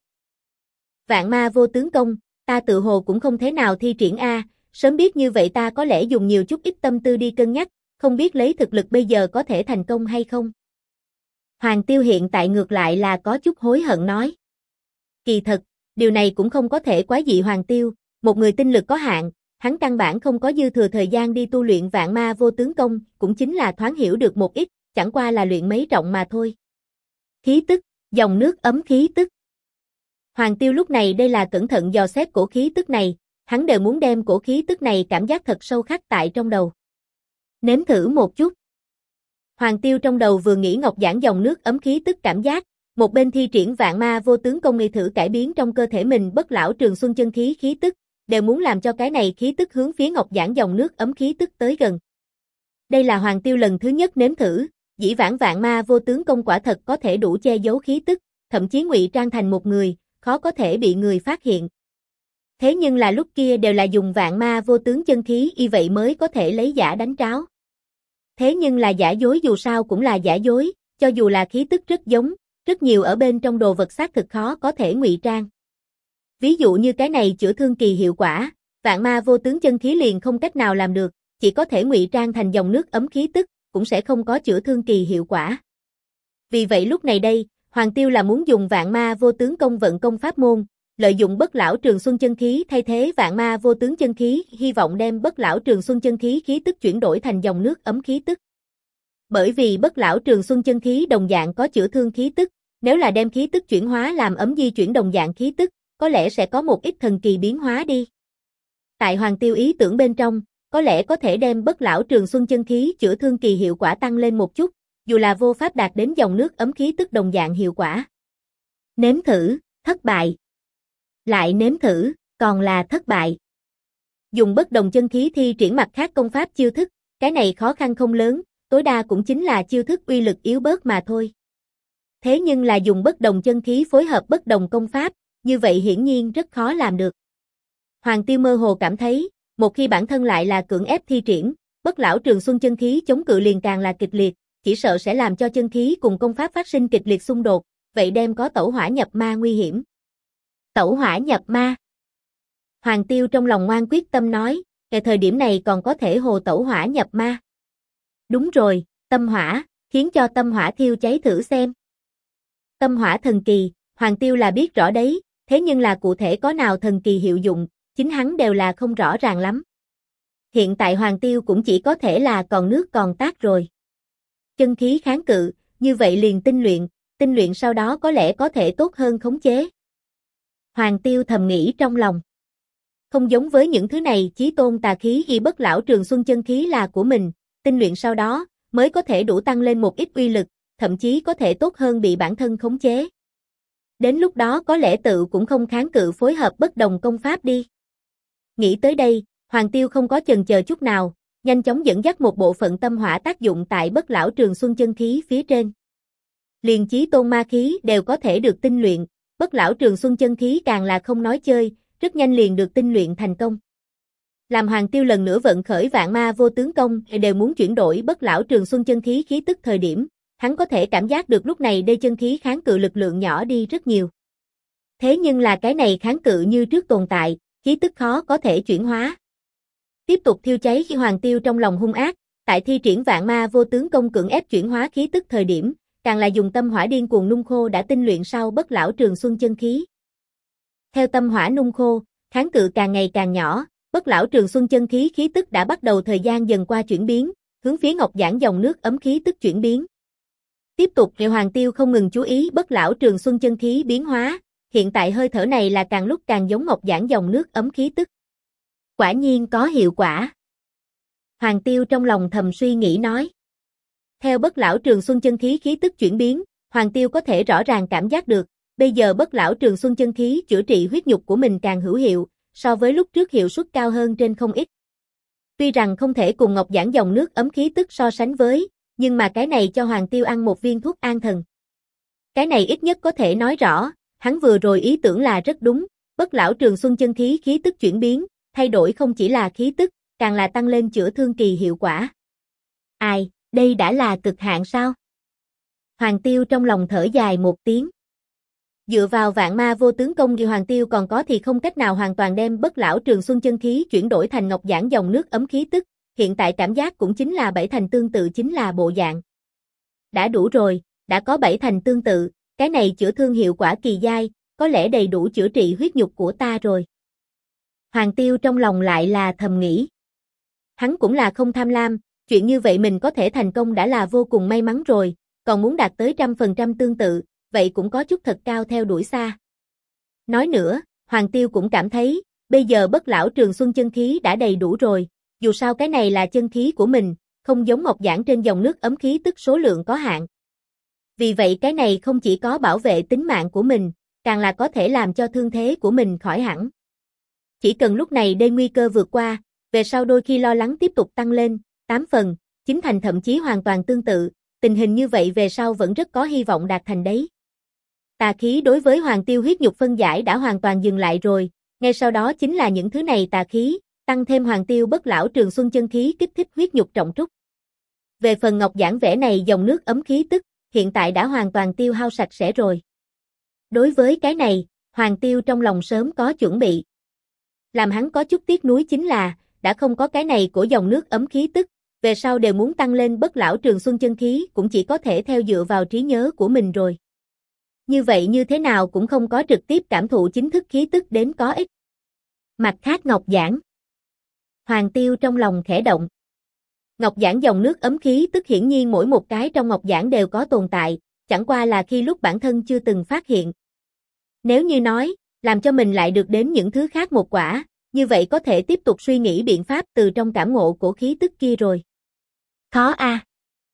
Vạn ma vô tướng công, ta tự hồ cũng không thế nào thi triển a, sớm biết như vậy ta có lẽ dùng nhiều chút ít tâm tư đi cân nhắc, không biết lấy thực lực bây giờ có thể thành công hay không. Hoàng Tiêu hiện tại ngược lại là có chút hối hận nói. Kỳ thật, điều này cũng không có thể quá dị Hoàng Tiêu, một người tinh lực có hạn, hắn căn bản không có dư thừa thời gian đi tu luyện vạn ma vô tướng công, cũng chính là thoáng hiểu được một ít, chẳng qua là luyện mấy trọng mà thôi. Khí tức, dòng nước ấm khí tức. Hoàng Tiêu lúc này đây là cẩn thận dò xét cổ khí tức này, hắn đều muốn đem cổ khí tức này cảm giác thật sâu khắc tại trong đầu. Nếm thử một chút. Hoàng Tiêu trong đầu vừa nghĩ ngọc giản dòng nước ấm khí tức cảm giác, một bên thi triển vạn ma vô tướng công nghi thử cải biến trong cơ thể mình bất lão trường xuân chân khí khí tức, đều muốn làm cho cái này khí tức hướng phía ngọc giản dòng nước ấm khí tức tới gần. Đây là Hoàng Tiêu lần thứ nhất nếm thử, dĩ vãng vạn ma vô tướng công quả thật có thể đủ che giấu khí tức, thậm chí ngụy trang thành một người, khó có thể bị người phát hiện. Thế nhưng là lúc kia đều là dùng vạn ma vô tướng chân khí y vậy mới có thể lấy giả đánh tráo. Thế nhưng là giả dối dù sao cũng là giả dối, cho dù là khí tức rất giống, rất nhiều ở bên trong đồ vật xác thực khó có thể ngụy trang. Ví dụ như cái này chữa thương kỳ hiệu quả, vạn ma vô tướng chân khí liền không cách nào làm được, chỉ có thể ngụy trang thành dòng nước ấm khí tức, cũng sẽ không có chữa thương kỳ hiệu quả. Vì vậy lúc này đây, Hoàng Tiêu là muốn dùng vạn ma vô tướng công vận công pháp môn, lợi dụng bất lão trường xuân chân khí thay thế vạn ma vô tướng chân khí, hy vọng đem bất lão trường xuân chân khí khí tức chuyển đổi thành dòng nước ấm khí tức. Bởi vì bất lão trường xuân chân khí đồng dạng có chữa thương khí tức, nếu là đem khí tức chuyển hóa làm ấm di chuyển đồng dạng khí tức, có lẽ sẽ có một ít thần kỳ biến hóa đi. Tại Hoàng Tiêu ý tưởng bên trong, có lẽ có thể đem bất lão trường xuân chân khí chữa thương kỳ hiệu quả tăng lên một chút, dù là vô pháp đạt đến dòng nước ấm khí tức đồng dạng hiệu quả. Nếm thử, thất bại. Lại nếm thử, còn là thất bại. Dùng bất đồng chân khí thi triển mặt khác công pháp chiêu thức, cái này khó khăn không lớn, tối đa cũng chính là chiêu thức uy lực yếu bớt mà thôi. Thế nhưng là dùng bất đồng chân khí phối hợp bất đồng công pháp, như vậy hiển nhiên rất khó làm được. Hoàng Tiêu mơ hồ cảm thấy, một khi bản thân lại là cưỡng ép thi triển, bất lão trường xuân chân khí chống cự liền càng là kịch liệt, chỉ sợ sẽ làm cho chân khí cùng công pháp phát sinh kịch liệt xung đột, vậy đem có tẩu hỏa nhập ma nguy hiểm. Tẩu hỏa nhập ma. Hoàng Tiêu trong lòng ngoan quyết tâm nói, thời điểm này còn có thể hồ tẩu hỏa nhập ma. Đúng rồi, tâm hỏa, khiến cho tâm hỏa thiêu cháy thử xem. Tâm hỏa thần kỳ, Hoàng Tiêu là biết rõ đấy, thế nhưng là cụ thể có nào thần kỳ hiệu dụng, chính hắn đều là không rõ ràng lắm. Hiện tại Hoàng Tiêu cũng chỉ có thể là còn nước còn tát rồi. Chân khí kháng cự, như vậy liền tinh luyện sau đó có lẽ có thể tốt hơn khống chế. Hoàng Tiêu thầm nghĩ trong lòng. Không giống với những thứ này chí tôn tà khí y bất lão trường xuân chân khí là của mình, tinh luyện sau đó mới có thể đủ tăng lên một ít uy lực, thậm chí có thể tốt hơn bị bản thân khống chế. Đến lúc đó có lẽ tự cũng không kháng cự phối hợp bất đồng công pháp đi. Nghĩ tới đây, Hoàng Tiêu không có chần chờ chút nào, nhanh chóng dẫn dắt một bộ phận tâm hỏa tác dụng tại bất lão trường xuân chân khí phía trên. Liền chí tôn ma khí đều có thể được tinh luyện, bất lão trường xuân chân khí càng là không nói chơi, rất nhanh liền được tinh luyện thành công. Làm Hoàng Tiêu lần nữa vận khởi vạn ma vô tướng công đều muốn chuyển đổi bất lão trường xuân chân khí khí tức thời điểm, hắn có thể cảm giác được lúc này đây chân khí kháng cự lực lượng nhỏ đi rất nhiều. Thế nhưng là cái này kháng cự như trước tồn tại, khí tức khó có thể chuyển hóa. Tiếp tục thiêu cháy khi Hoàng Tiêu trong lòng hung ác, tại thi triển vạn ma vô tướng công cưỡng ép chuyển hóa khí tức thời điểm, càng là dùng tâm hỏa điên cuồng nung khô đã tinh luyện sau bất lão trường xuân chân khí. Theo tâm hỏa nung khô, kháng cự càng ngày càng nhỏ, bất lão trường xuân chân khí khí tức đã bắt đầu thời gian dần qua chuyển biến, hướng phía ngọc giản dòng nước ấm khí tức chuyển biến. Tiếp tục Hoàng Tiêu không ngừng chú ý bất lão trường xuân chân khí biến hóa, hiện tại hơi thở này là càng lúc càng giống ngọc giản dòng nước ấm khí tức. Quả nhiên có hiệu quả. Hoàng Tiêu trong lòng thầm suy nghĩ nói. Theo bất lão trường xuân chân khí khí tức chuyển biến, Hoàng Tiêu có thể rõ ràng cảm giác được, bây giờ bất lão trường xuân chân khí chữa trị huyết nhục của mình càng hữu hiệu, so với lúc trước hiệu suất cao hơn trên không ít. Tuy rằng không thể cùng ngọc giản dòng nước ấm khí tức so sánh với, nhưng mà cái này cho Hoàng Tiêu ăn một viên thuốc an thần. Cái này ít nhất có thể nói rõ, hắn vừa rồi ý tưởng là rất đúng, bất lão trường xuân chân khí khí tức chuyển biến, thay đổi không chỉ là khí tức, càng là tăng lên chữa thương kỳ hiệu quả. Ai, Đây đã là cực hạn sao? Hoàng Tiêu trong lòng thở dài một tiếng. Dựa vào vạn ma vô tướng công thì Hoàng Tiêu còn có thì không cách nào hoàn toàn đem bất lão trường xuân chân khí chuyển đổi thành ngọc giản dòng nước ấm khí tức, hiện tại cảm giác cũng chính là bảy thành tương tự chính là bộ dạng. Đã đủ rồi, đã có bảy thành tương tự, cái này chữa thương hiệu quả kỳ giai, có lẽ đầy đủ chữa trị huyết nhục của ta rồi. Hoàng Tiêu trong lòng lại là thầm nghĩ. Hắn cũng là không tham lam, chuyện như vậy mình có thể thành công đã là vô cùng may mắn rồi, còn muốn đạt tới 100% tương tự, vậy cũng có chút thật cao theo đuổi xa. Nói nữa, Hoàng Tiêu cũng cảm thấy, bây giờ bất lão trường xuân chân khí đã đầy đủ rồi, dù sao cái này là chân khí của mình, không giống ngọc giản trên dòng nước ấm khí tức số lượng có hạn. Vì vậy cái này không chỉ có bảo vệ tính mạng của mình, càng là có thể làm cho thương thế của mình khỏi hẳn. Chỉ cần lúc này đây nguy cơ vượt qua, về sau đôi khi lo lắng tiếp tục tăng lên, 8 phần, 9 thành thậm chí hoàn toàn tương tự, tình hình như vậy về sau vẫn rất có hy vọng đạt thành đấy. Tà khí đối với Hoàng Tiêu huyết nhục phân giải đã hoàn toàn dừng lại rồi, ngay sau đó chính là những thứ này tà khí, tăng thêm Hoàng Tiêu bất lão trường xuân chân khí kích thích huyết nhục trọng trúc. Về phần ngọc giản vẽ này dòng nước ấm khí tức, hiện tại đã hoàn toàn tiêu hao sạch sẽ rồi. Đối với cái này, Hoàng Tiêu trong lòng sớm có chuẩn bị. Làm hắn có chút tiếc nuối chính là, đã không có cái này của dòng nước ấm khí tức, về sau đều muốn tăng lên bất lão trường xuân chân khí cũng chỉ có thể theo dựa vào trí nhớ của mình rồi. Như vậy như thế nào cũng không có trực tiếp cảm thụ chính thức khí tức đến có ích. Mặt khác ngọc giản. Hoàng Tiêu trong lòng khẽ động. Ngọc giản dòng nước ấm khí tức hiển nhiên mỗi một cái trong ngọc giản đều có tồn tại, chẳng qua là khi lúc bản thân chưa từng phát hiện. Nếu như nói, làm cho mình lại được đến những thứ khác một quả, như vậy có thể tiếp tục suy nghĩ biện pháp từ trong cảm ngộ của khí tức kia rồi. Khó a.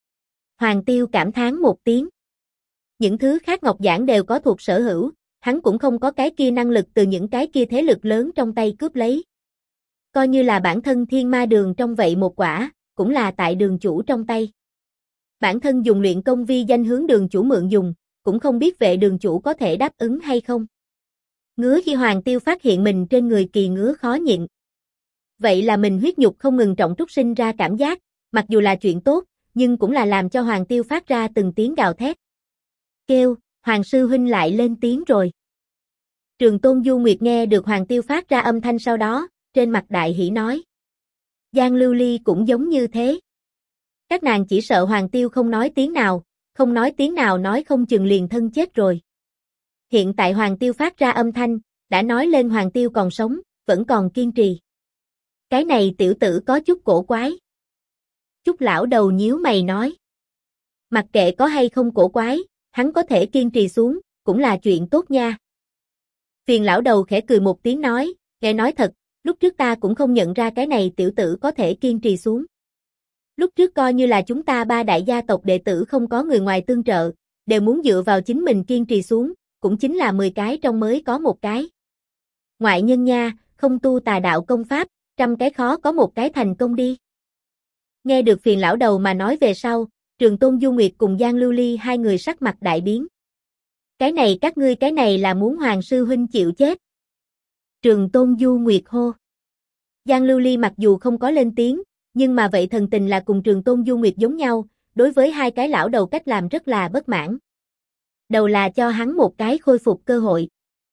Hoàng Tiêu cảm thán một tiếng. Những thứ khác ngọc giản đều có thuộc sở hữu, hắn cũng không có cái kia năng lực từ những cái kia thế lực lớn trong tay cướp lấy. Coi như là bản thân thiên ma đường trong vậy một quả, cũng là tại đường chủ trong tay. Bản thân dùng luyện công vi danh hướng đường chủ mượn dùng, cũng không biết vệ đường chủ có thể đáp ứng hay không. Ngứa khi Hoàng Tiêu phát hiện mình trên người kỳ ngứa khó nhịn. Vậy là mình huyết nhục không ngừng trọng trúc sinh ra cảm giác, mặc dù là chuyện tốt, nhưng cũng là làm cho Hoàng Tiêu phát ra từng tiếng gào thét. Kêu, Hoàng sư huynh lại lên tiếng rồi. Trường Tôn Du Nguyệt nghe được Hoàng Tiêu phát ra âm thanh sau đó, trên mặt đại hỉ nói. Giang Lưu Ly cũng giống như thế. Các nàng chỉ sợ Hoàng Tiêu không nói tiếng nào, không nói tiếng nào nói không chừng liền thân chết rồi. Hiện tại Hoàng Tiêu phát ra âm thanh, đã nói lên Hoàng Tiêu còn sống, vẫn còn kiên trì. Cái này tiểu tử có chút cổ quái. Trúc lão đầu nhíu mày nói. Mặc kệ có hay không cổ quái, hắn có thể kiên trì xuống, cũng là chuyện tốt nha. Phiền lão đầu khẽ cười một tiếng nói, nghe nói thật, lúc trước ta cũng không nhận ra cái này tiểu tử có thể kiên trì xuống. Lúc trước coi như là chúng ta ba đại gia tộc đệ tử không có người ngoài tương trợ, đều muốn dựa vào chính mình kiên trì xuống, cũng chính là 10 cái trong mới có một cái. Ngoại nhân nha, không tu tà đạo công pháp, 100 cái khó có một cái thành công đi. Nghe được phiền lão đầu mà nói về sau, Trường Tôn Du Nguyệt cùng Giang Lưu Ly hai người sắc mặt đại biến. Cái này các ngươi cái này là muốn Hoàng sư huynh chịu chết. Trường Tôn Du Nguyệt hô. Giang Lưu Ly mặc dù không có lên tiếng, nhưng mà vậy thần tình là cùng Trường Tôn Du Nguyệt giống nhau, đối với hai cái lão đầu cách làm rất là bất mãn. Đầu là cho hắn một cái khôi phục cơ hội.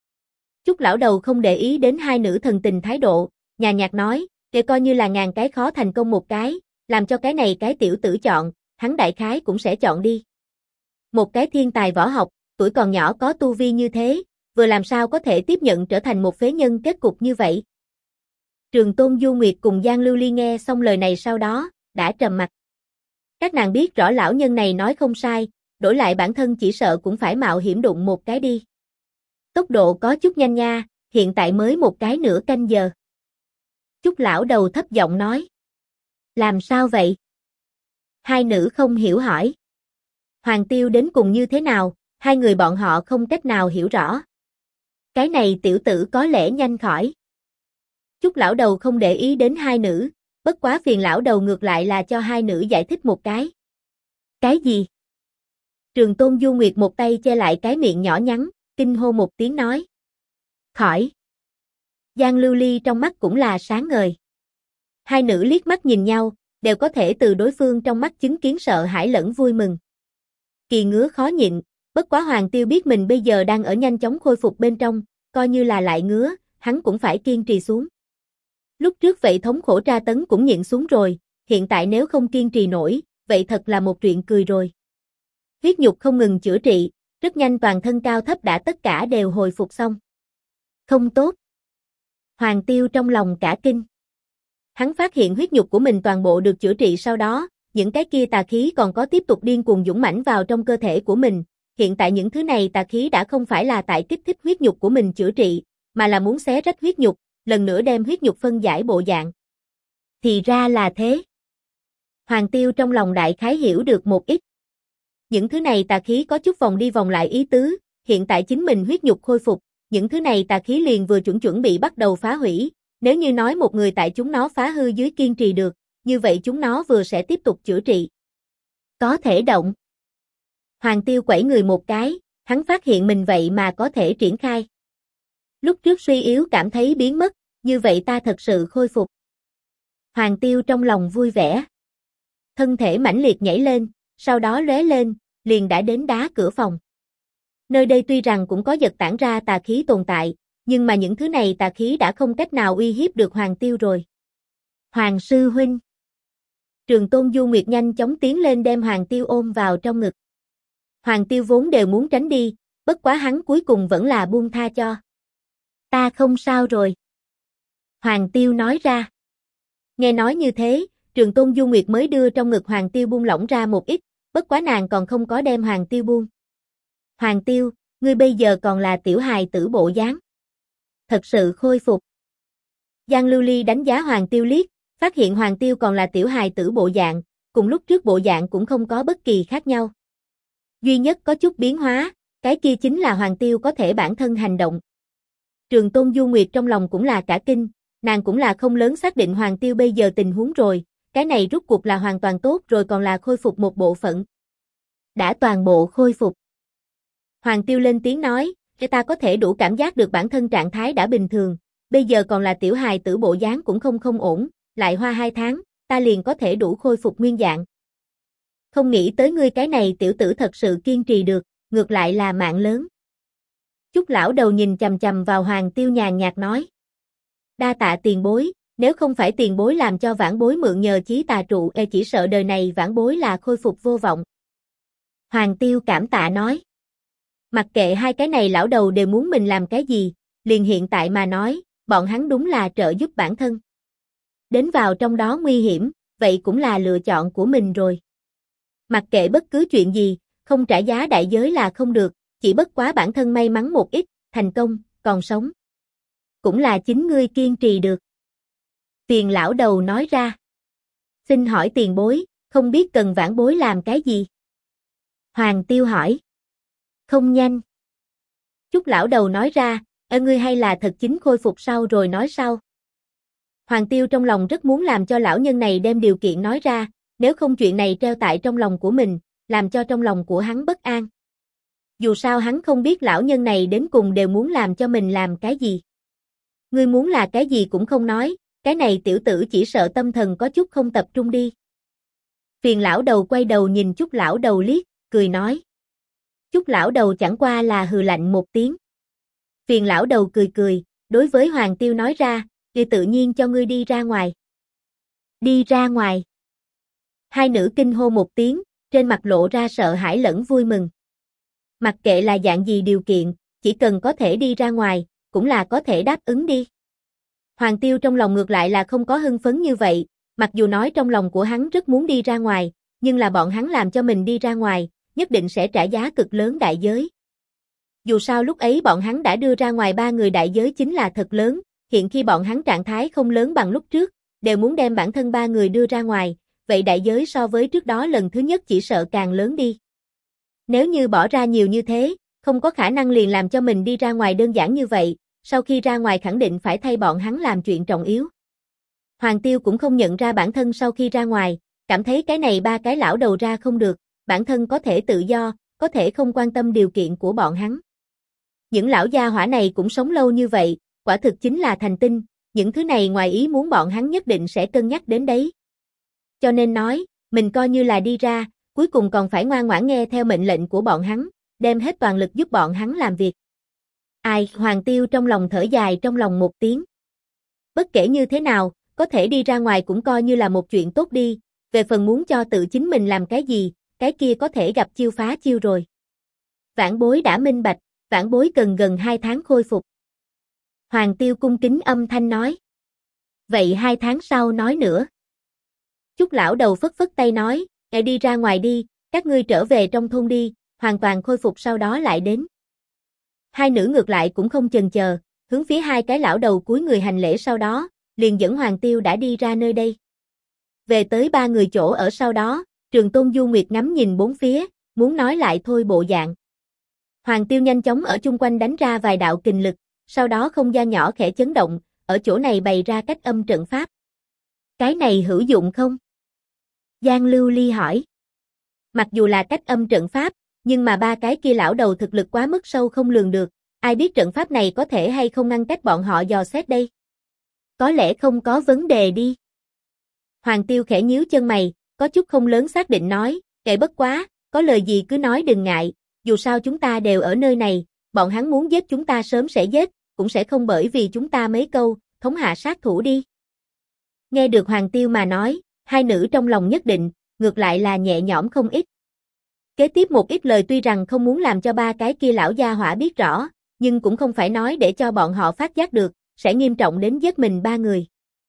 Trúc lão đầu không để ý đến hai nữ thần tình thái độ, nhàn nhạt nói, để coi như là ngàn cái khó thành công một cái, làm cho cái này cái tiểu tử chọn, hắn đại khái cũng sẽ chọn đi. Một cái thiên tài võ học, tuổi còn nhỏ có tu vi như thế, vừa làm sao có thể tiếp nhận trở thành một phế nhân kết cục như vậy. Trường Tôn Du Nguyệt cùng Giang Lưu Ly nghe xong lời này sau đó, đã trầm mặt. Các nàng biết rõ lão nhân này nói không sai, đổi lại bản thân chỉ sợ cũng phải mạo hiểm đụng một cái đi. Tốc độ có chút nhanh nha, hiện tại mới một cái nửa canh giờ. Trúc lão đầu thấp giọng nói. Làm sao vậy? Hai nữ không hiểu hỏi. Hoàng Tiêu đến cùng như thế nào, hai người bọn họ không cách nào hiểu rõ. Cái này tiểu tử có lẽ nhanh khỏi. Trúc lão đầu không để ý đến hai nữ, bất quá phiền lão đầu ngược lại là cho hai nữ giải thích một cái. Cái gì? Trường Tôn Du Nguyệt một tay che lại cái miệng nhỏ nhắn, kinh hô một tiếng nói. Khỏi. Giang Lưu Ly trong mắt cũng là sáng ngời. Hai nữ liếc mắt nhìn nhau, đều có thể từ đối phương trong mắt chứng kiến sợ hãi lẫn vui mừng. Kỳ ngứa khó nhịn, bất quá Hoàng Tiêu biết mình bây giờ đang ở nhanh chóng khôi phục bên trong, coi như là lại ngứa, hắn cũng phải kiên trì xuống. Lúc trước vậy thống khổ tra tấn cũng nhịn xuống rồi, hiện tại nếu không kiên trì nổi, vậy thật là một chuyện cười rồi. Huyết nhục không ngừng chữa trị, rất nhanh toàn thân cao thấp đã tất cả đều hồi phục xong. Không tốt. Hoàng Tiêu trong lòng cả kinh. Hắn phát hiện huyết nhục của mình toàn bộ được chữa trị sau đó, những cái kia tà khí còn có tiếp tục điên cuồng dũng mãnh vào trong cơ thể của mình. Hiện tại những thứ này tà khí đã không phải là tại kích thích huyết nhục của mình chữa trị, mà là muốn xé rách huyết nhục, lần nữa đem huyết nhục phân giải bộ dạng. Thì ra là thế. Hoàng Tiêu trong lòng đại khái hiểu được một ít. Những thứ này tà khí có chút vòng đi vòng lại ý tứ, hiện tại chính mình huyết nhục khôi phục, những thứ này tà khí liền vừa chuẩn bị bắt đầu phá hủy, nếu như nói một người tại chúng nó phá hư dưới kiên trì được, như vậy chúng nó vừa sẽ tiếp tục chữa trị. Có thể động. Hoàng Tiêu quẩy người một cái, hắn phát hiện mình vậy mà có thể triển khai. Lúc trước suy yếu cảm thấy biến mất, như vậy ta thật sự khôi phục. Hoàng Tiêu trong lòng vui vẻ. Thân thể mãnh liệt nhảy lên, sau đó lóe lên, liền đã đến đá cửa phòng. Nơi đây tuy rằng cũng có giật tản ra tà khí tồn tại, nhưng mà những thứ này tà khí đã không cách nào uy hiếp được Hoàng Tiêu rồi. Hoàng sư huynh. Trường Tôn Du Nguyệt nhanh chóng tiến lên đem Hoàng Tiêu ôm vào trong ngực. Hoàng Tiêu vốn đều muốn tránh đi, bất quá hắn cuối cùng vẫn là buông tha cho. Ta không sao rồi. Hoàng Tiêu nói ra. Nghe nói như thế, Trường Tôn Du Nguyệt mới đưa trong ngực Hoàng Tiêu buông lỏng ra một ít, bất quá nàng còn không có đem Hoàng Tiêu buông. Hoàng Tiêu, ngươi bây giờ còn là tiểu hài tử bộ dáng. Thật sự khôi phục. Giang Lưu Ly đánh giá Hoàng Tiêu liếc, phát hiện Hoàng Tiêu còn là tiểu hài tử bộ dạng, cùng lúc trước bộ dạng cũng không có bất kỳ khác nhau. Duy nhất có chút biến hóa, cái kia chính là Hoàng Tiêu có thể bản thân hành động. Trường Tôn Du Nguyệt trong lòng cũng là cả kinh, nàng cũng là không lớn xác định Hoàng Tiêu bây giờ tình huống rồi, cái này rút cuộc là hoàn toàn tốt rồi còn là khôi phục một bộ phận. Đã toàn bộ khôi phục. Hoàng Tiêu lên tiếng nói, ta có thể đủ cảm giác được bản thân trạng thái đã bình thường, bây giờ còn là tiểu hài tử bộ dáng cũng không ổn, lại hoa 2 tháng, ta liền có thể đủ khôi phục nguyên dạng. Không nghĩ tới ngươi cái này tiểu tử thật sự kiên trì được, ngược lại là mạng lớn. Chúc lão đầu nhìn chằm chằm vào Hoàng Tiêu nhàn nhạt nói. Đa tạ tiền bối, nếu không phải tiền bối làm cho vãn bối mượn nhờ chí tà trụ chỉ sợ đời này vãn bối là khôi phục vô vọng. Hoàng Tiêu cảm tạ nói. Mặc kệ hai cái này lão đầu đều muốn mình làm cái gì, liền hiện tại mà nói, bọn hắn đúng là trợ giúp bản thân. Đến vào trong đó nguy hiểm, vậy cũng là lựa chọn của mình rồi. Mặc kệ bất cứ chuyện gì, không trả giá đại giới là không được, chỉ bất quá bản thân may mắn một ít, thành công, còn sống. Cũng là chính ngươi kiên trì được. Tiền lão đầu nói ra. Xin hỏi tiền bối, không biết cần vãn bối làm cái gì? Hoàng Tiêu hỏi. Không nhanh. Chúc lão đầu nói ra, ngươi hay là thật chính khôi phục sau rồi nói sau. Hoàng Tiêu trong lòng rất muốn làm cho lão nhân này đem điều kiện nói ra, nếu không chuyện này treo tại trong lòng của mình, làm cho trong lòng của hắn bất an. Dù sao hắn không biết lão nhân này đến cùng đều muốn làm cho mình làm cái gì. Ngươi muốn là cái gì cũng không nói, cái này tiểu tử chỉ sợ tâm thần có chút không tập trung đi. Phiền lão đầu quay đầu nhìn Chúc lão đầu liếc, cười nói. Chúc lão đầu chẳng qua là hừ lạnh một tiếng. Phiền lão đầu cười cười, đối với Hoàng Tiêu nói ra, thì tự nhiên cho ngươi đi ra ngoài. Đi ra ngoài. Hai nữ kinh hô một tiếng, trên mặt lộ ra sợ hãi lẫn vui mừng. Mặc kệ là dạng gì điều kiện, chỉ cần có thể đi ra ngoài, cũng là có thể đáp ứng đi. Hoàng Tiêu trong lòng ngược lại là không có hưng phấn như vậy, mặc dù nói trong lòng của hắn rất muốn đi ra ngoài, nhưng là bọn hắn làm cho mình đi ra ngoài, nhất định sẽ trả giá cực lớn đại giới. Dù sao lúc ấy bọn hắn đã đưa ra ngoài 3 người đại giới chính là thật lớn, hiện khi bọn hắn trạng thái không lớn bằng lúc trước, đều muốn đem bản thân 3 người đưa ra ngoài, vậy đại giới so với trước đó lần thứ nhất chỉ sợ càng lớn đi. Nếu như bỏ ra nhiều như thế, không có khả năng liền làm cho mình đi ra ngoài đơn giản như vậy, sau khi ra ngoài khẳng định phải thay bọn hắn làm chuyện trọng yếu. Hoàng Tiêu cũng không nhận ra bản thân sau khi ra ngoài, cảm thấy cái này 3 cái lão đầu ra không được, bản thân có thể tự do, có thể không quan tâm điều kiện của bọn hắn. Những lão gia hỏa này cũng sống lâu như vậy, quả thực chính là thành tinh, những thứ này ngoài ý muốn bọn hắn nhất định sẽ cân nhắc đến đấy. cho nên nói, mình coi như là đi ra, cuối cùng còn phải ngoan ngoãn nghe theo mệnh lệnh của bọn hắn, đem hết toàn lực giúp bọn hắn làm việc. Ai, Hoàng Tiêu trong lòng thở dài trong lòng một tiếng. Bất kể như thế nào, có thể đi ra ngoài cũng coi như là một chuyện tốt đi, về phần muốn cho tự chính mình làm cái gì, cái kia có thể gặp chiêu phá chiêu rồi. Vãn bối đã minh bạch, vãn bối cần gần 2 tháng khôi phục. Hoàng Tiêu cung kính âm thanh nói. Vậy 2 tháng sau nói nữa. Chúc lão đầu phất phất tay nói, "Ngài đi ra ngoài đi, các ngươi trở về trong thôn đi, hoàn toàn khôi phục sau đó lại đến." Hai nữ ngược lại cũng không chần chờ, hướng phía hai cái lão đầu cúi người hành lễ sau đó, liền dẫn Hoàng Tiêu đã đi ra nơi đây. Về tới ba người chỗ ở sau đó, Trường Tôn Du Nguyệt ngắm nhìn bốn phía, muốn nói lại thôi bộ dạng. Hoàng Tiêu nhanh chóng ở chung quanh đánh ra vài đạo kình lực, sau đó không gian nhỏ khẽ chấn động, ở chỗ này bày ra cách âm trận pháp. Cái này hữu dụng không? Giang Lưu Ly hỏi. Mặc dù là cách âm trận pháp, nhưng mà ba cái kia lão đầu thực lực quá mức sâu không lường được, ai biết trận pháp này có thể hay không ngăn cách bọn họ dò xét đây. Có lẽ không có vấn đề đi. Hoàng Tiêu khẽ nhíu chân mày, có chút không lớn xác định nói, kệ bất quá, có lời gì cứ nói đừng ngại, dù sao chúng ta đều ở nơi này, bọn hắn muốn giết chúng ta sớm sẽ giết, cũng sẽ không bởi vì chúng ta mấy câu, thống hạ sát thủ đi. Nghe được Hoàng Tiêu mà nói, hai nữ trong lòng nhất định, ngược lại là nhẹ nhõm không ít. Kế tiếp một ít lời tuy rằng không muốn làm cho ba cái kia lão gia hỏa biết rõ, nhưng cũng không phải nói để cho bọn họ phát giác được, sẽ nghiêm trọng đến giết mình ba người.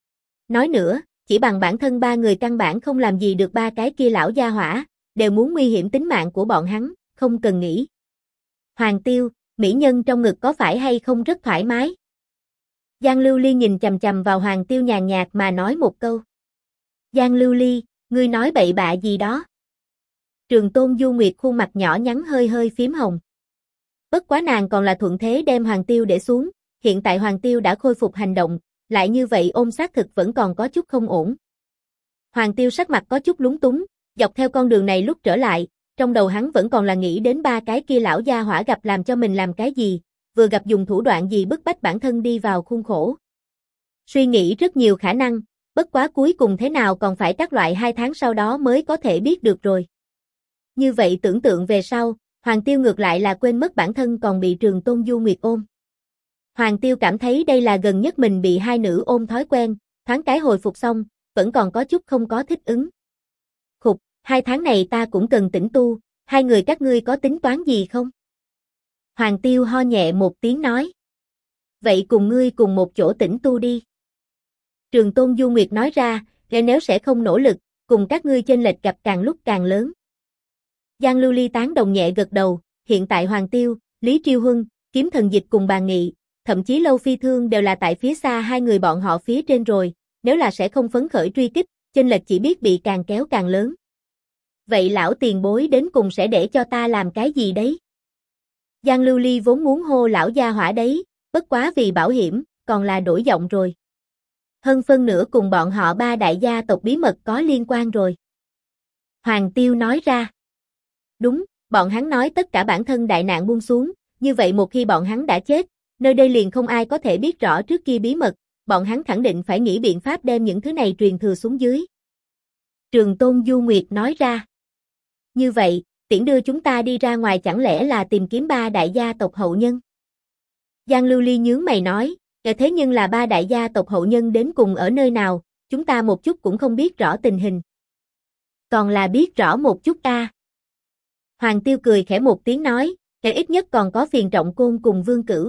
Nói nữa, chỉ bằng bản thân ba người căn bản không làm gì được ba cái kia lão gia hỏa, đều muốn nguy hiểm tính mạng của bọn hắn, không cần nghĩ. Hoàng Tiêu, mỹ nhân trong ngực có phải hay không rất thoải mái? Giang Lưu Ly nhìn chằm chằm vào Hoàng Tiêu nhàn nhạt mà nói một câu. Giang Lưu Ly, ngươi nói bậy bạ gì đó? Trường Tôn Du Nguyệt khuôn mặt nhỏ nhắn hơi hơi phím hồng. Bất quá nàng còn là thuận thế đem Hoàng Tiêu để xuống, hiện tại Hoàng Tiêu đã khôi phục hành động, lại như vậy ôm xác thực vẫn còn có chút không ổn. Hoàng Tiêu sắc mặt có chút lúng túng, dọc theo con đường này lúc trở lại, trong đầu hắn vẫn còn là nghĩ đến ba cái kia lão gia hỏa gặp làm cho mình làm cái gì, vừa gặp dùng thủ đoạn gì bức bách bản thân đi vào khuôn khổ. Suy nghĩ rất nhiều khả năng, bất quá cuối cùng thế nào còn phải các loại 2 tháng sau đó mới có thể biết được rồi. Như vậy tưởng tượng về sau, Hoàng Tiêu ngược lại là quên mất bản thân còn bị Trường Tôn Du Nguyệt ôm. Hoàng Tiêu cảm thấy đây là gần nhất mình bị hai nữ ôm thói quen, thoáng cái hồi phục xong, vẫn còn có chút không có thích ứng. Khục, 2 tháng này ta cũng cần tĩnh tu, hai người các ngươi có tính toán gì không? Hoàng Tiêu ho nhẹ một tiếng nói. Vậy cùng ngươi cùng một chỗ tĩnh tu đi. Trường Tôn Du Nguyệt nói ra, nếu sẽ không nỗ lực, cùng các ngươi chênh lệch gặp càng lúc càng lớn. Giang Lưu Ly tán đồng nhẹ gật đầu, hiện tại Hoàng Tiêu, Lý Triêu Huân, Kiếm Thần Dịch cùng Bàn Nghị, thậm chí Lâu Phi Thương đều là tại phía xa hai người bọn họ phía trên rồi, nếu là sẽ không phấn khởi truy kích, chênh lệch chỉ biết bị càng kéo càng lớn. Vậy lão tiền bối đến cùng sẽ để cho ta làm cái gì đấy? Giang Lưu Ly vốn muốn hô lão gia hỏa đấy, bất quá vì bảo hiểm, còn là đổi giọng rồi. Hơn phân nửa cùng bọn họ ba đại gia tộc bí mật có liên quan rồi. Hoàng Tiêu nói ra. Đúng, bọn hắn nói tất cả bản thân đại nạn buông xuống, như vậy một khi bọn hắn đã chết, nơi đây liền không ai có thể biết rõ trước kia bí mật, bọn hắn khẳng định phải nghĩ biện pháp đem những thứ này truyền thừa xuống dưới. Trường Tôn Du Nguyệt nói ra. Như vậy, tiễn đưa chúng ta đi ra ngoài chẳng lẽ là tìm kiếm ba đại gia tộc hậu nhân? Giang Lưu Ly nhướng mày nói, thế nhưng là ba đại gia tộc hậu nhân đến cùng ở nơi nào, chúng ta một chút cũng không biết rõ tình hình. Còn là biết rõ một chút a. Hoàng Tiêu cười khẽ một tiếng nói, ít nhất còn có Phiền Trọng Côn cùng Vương Cửu.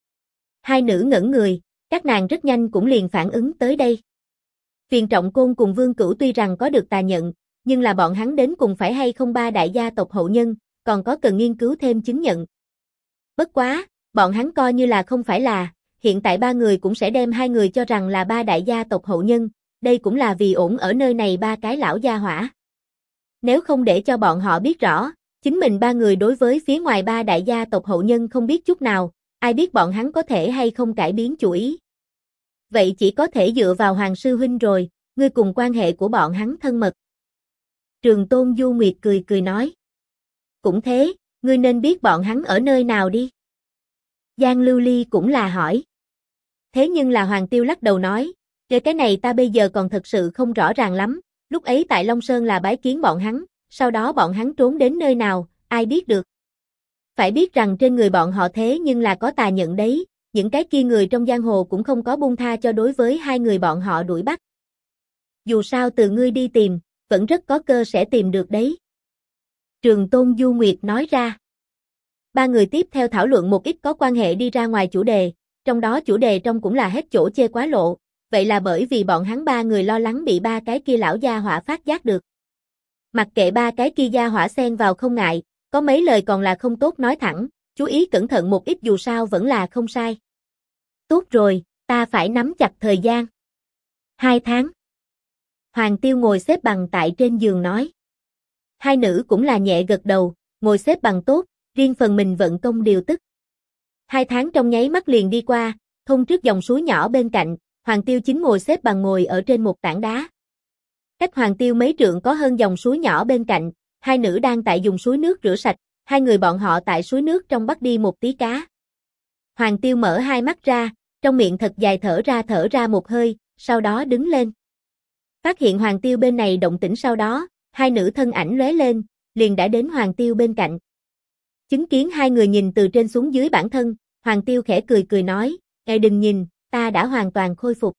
Hai nữ ngẩn người, các nàng rất nhanh cũng liền phản ứng tới đây. Phiền Trọng Côn cùng Vương Cửu tuy rằng có được tà nhận, nhưng là bọn hắn đến cùng phải hay không ba đại gia tộc hậu nhân, còn có cần nghiên cứu thêm chứng nhận. Bất quá, bọn hắn coi như là không phải là, hiện tại ba người cũng sẽ đem hai người cho rằng là ba đại gia tộc hậu nhân, đây cũng là vì ổn ở nơi này ba cái lão gia hỏa. Nếu không để cho bọn họ biết rõ, chính mình ba người đối với phía ngoài ba đại gia tộc hậu nhân không biết chút nào, ai biết bọn hắn có thể hay không cải biến chủ ý. Vậy chỉ có thể dựa vào Hoàng Sư Huynh rồi, ngươi cùng quan hệ của bọn hắn thân mật. Trường Tôn Du Nguyệt cười cười nói. Cũng thế, ngươi nên biết bọn hắn ở nơi nào đi. Giang Lưu Ly cũng là hỏi. Thế nhưng là Hoàng Tiêu lắc đầu nói, cái này ta bây giờ còn thật sự không rõ ràng lắm, Lúc ấy tại Long Sơn là bái kiến bọn hắn, sau đó bọn hắn trốn đến nơi nào, ai biết được. Phải biết rằng trên người bọn họ thế nhưng là có tà nhận đấy, những cái kia người trong giang hồ cũng không có buông tha cho đối với hai người bọn họ đuổi bắt. Dù sao từ ngươi đi tìm, vẫn rất có cơ sẽ tìm được đấy. Trường Tôn Du Nguyệt nói ra. Ba người tiếp theo thảo luận một ít có quan hệ đi ra ngoài chủ đề, trong đó chủ đề trong cũng là hết chỗ chê quá lộ, vậy là bởi vì bọn hắn ba người lo lắng bị ba cái kia lão gia hỏa phát giác được. Mặc kệ ba cái kia gia hỏa xen vào không ngại, có mấy lời còn là không tốt nói thẳng, chú ý cẩn thận một ít dù sao vẫn là không sai. Tốt rồi, ta phải nắm chặt thời gian. 2 tháng. Hoàng Tiêu ngồi xếp bằng tại trên giường nói. Hai nữ cũng là nhẹ gật đầu, ngồi xếp bằng tốt, riêng phần mình vận công điều tức. 2 tháng trong nháy mắt liền đi qua, thông trước dòng suối nhỏ bên cạnh, Hoàng Tiêu chính ngồi xếp bằng ngồi ở trên một tảng đá. Cách Hoàng Tiêu mấy trượng có hơn dòng suối nhỏ bên cạnh, hai nữ đang tại dùng suối nước rửa sạch, hai người bọn họ tại suối nước trong bắt đi một tí cá. Hoàng Tiêu mở hai mắt ra, trong miệng thật dài thở ra một hơi, sau đó đứng lên. Phát hiện Hoàng Tiêu bên này động tĩnh sau đó, hai nữ thân ảnh lóe lên, liền đã đến Hoàng Tiêu bên cạnh. Chứng kiến hai người nhìn từ trên xuống dưới bản thân, Hoàng Tiêu khẽ cười nói, "Ngài đừng nhìn, ta đã hoàn toàn khôi phục."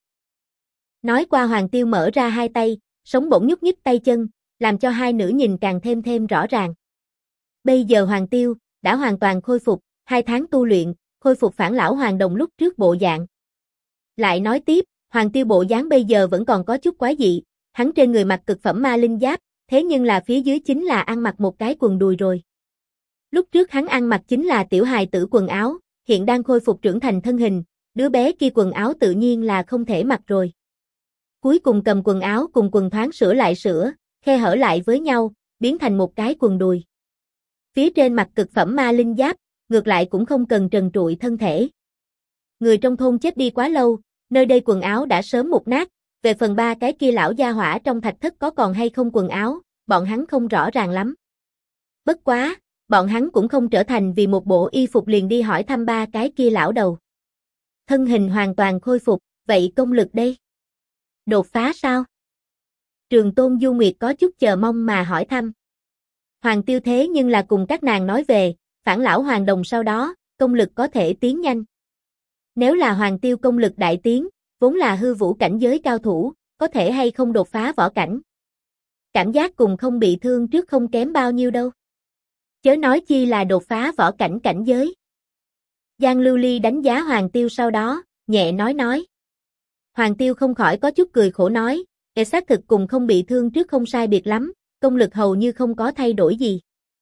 Nói qua Hoàng Tiêu mở ra hai tay, sống bỗng nhúc nhích tay chân, làm cho hai nữ nhìn càng thêm rõ ràng. Bây giờ Hoàng Tiêu đã hoàn toàn khôi phục, 2 tháng tu luyện, khôi phục phản lão hoàng đồng lúc trước bộ dạng. Lại nói tiếp, Hoàng Tiêu bộ dáng bây giờ vẫn còn có chút quái dị, hắn trên người mặc cực phẩm ma linh giáp, thế nhưng là phía dưới chính là ăn mặc một cái quần đùi rồi. Lúc trước hắn ăn mặc chính là tiểu hài tử quần áo, hiện đang khôi phục trưởng thành thân hình, đứa bé kia quần áo tự nhiên là không thể mặc rồi. Cuối cùng cầm quần áo cùng quần thoáng sửa lại sửa, khe hở lại với nhau, biến thành một cái quần đùi. Phía trên mặc cực phẩm ma linh giáp, ngược lại cũng không cần trần trụi thân thể. Người trong thôn chết đi quá lâu, nơi đây quần áo đã sớm mục nát, về phần ba cái kia lão gia hỏa trong thạch thất có còn hay không quần áo, bọn hắn không rõ ràng lắm. Bất quá, bọn hắn cũng không trở thành vì một bộ y phục liền đi hỏi thăm ba cái kia lão đầu. Thân hình hoàn toàn khôi phục, vậy công lực đây? Đột phá sao? Trường Tôn Du Nguyệt có chút chờ mong mà hỏi thăm. Hoàng Tiêu thế nhưng là cùng các nàng nói về, phản lão hoàng đồng sau đó, công lực có thể tiến nhanh. Nếu là Hoàng Tiêu công lực đại tiến, vốn là hư vũ cảnh giới cao thủ, có thể hay không đột phá võ cảnh. Cảm giác cùng không bị thương trước không kém bao nhiêu đâu. Chớ nói chi là đột phá võ cảnh cảnh giới. Giang Lưu Ly đánh giá Hoàng Tiêu sau đó, nhẹ nói. Hoàng Tiêu không khỏi có chút cười khổ nói, xác thực cùng không bị thương trước không sai biệt lắm, công lực hầu như không có thay đổi gì.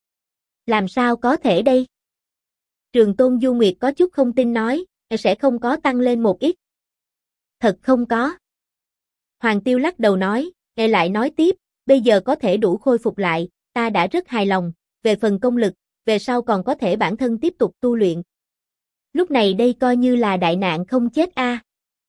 Làm sao có thể đây? Trường Tôn Du Nguyệt có chút không tin nói, sẽ không có tăng lên một ít. Thật không có. Hoàng Tiêu lắc đầu nói, lại nói tiếp, bây giờ có thể đủ khôi phục lại, ta đã rất hài lòng, về phần công lực, về sau còn có thể bản thân tiếp tục tu luyện. Lúc này đây coi như là đại nạn không chết a.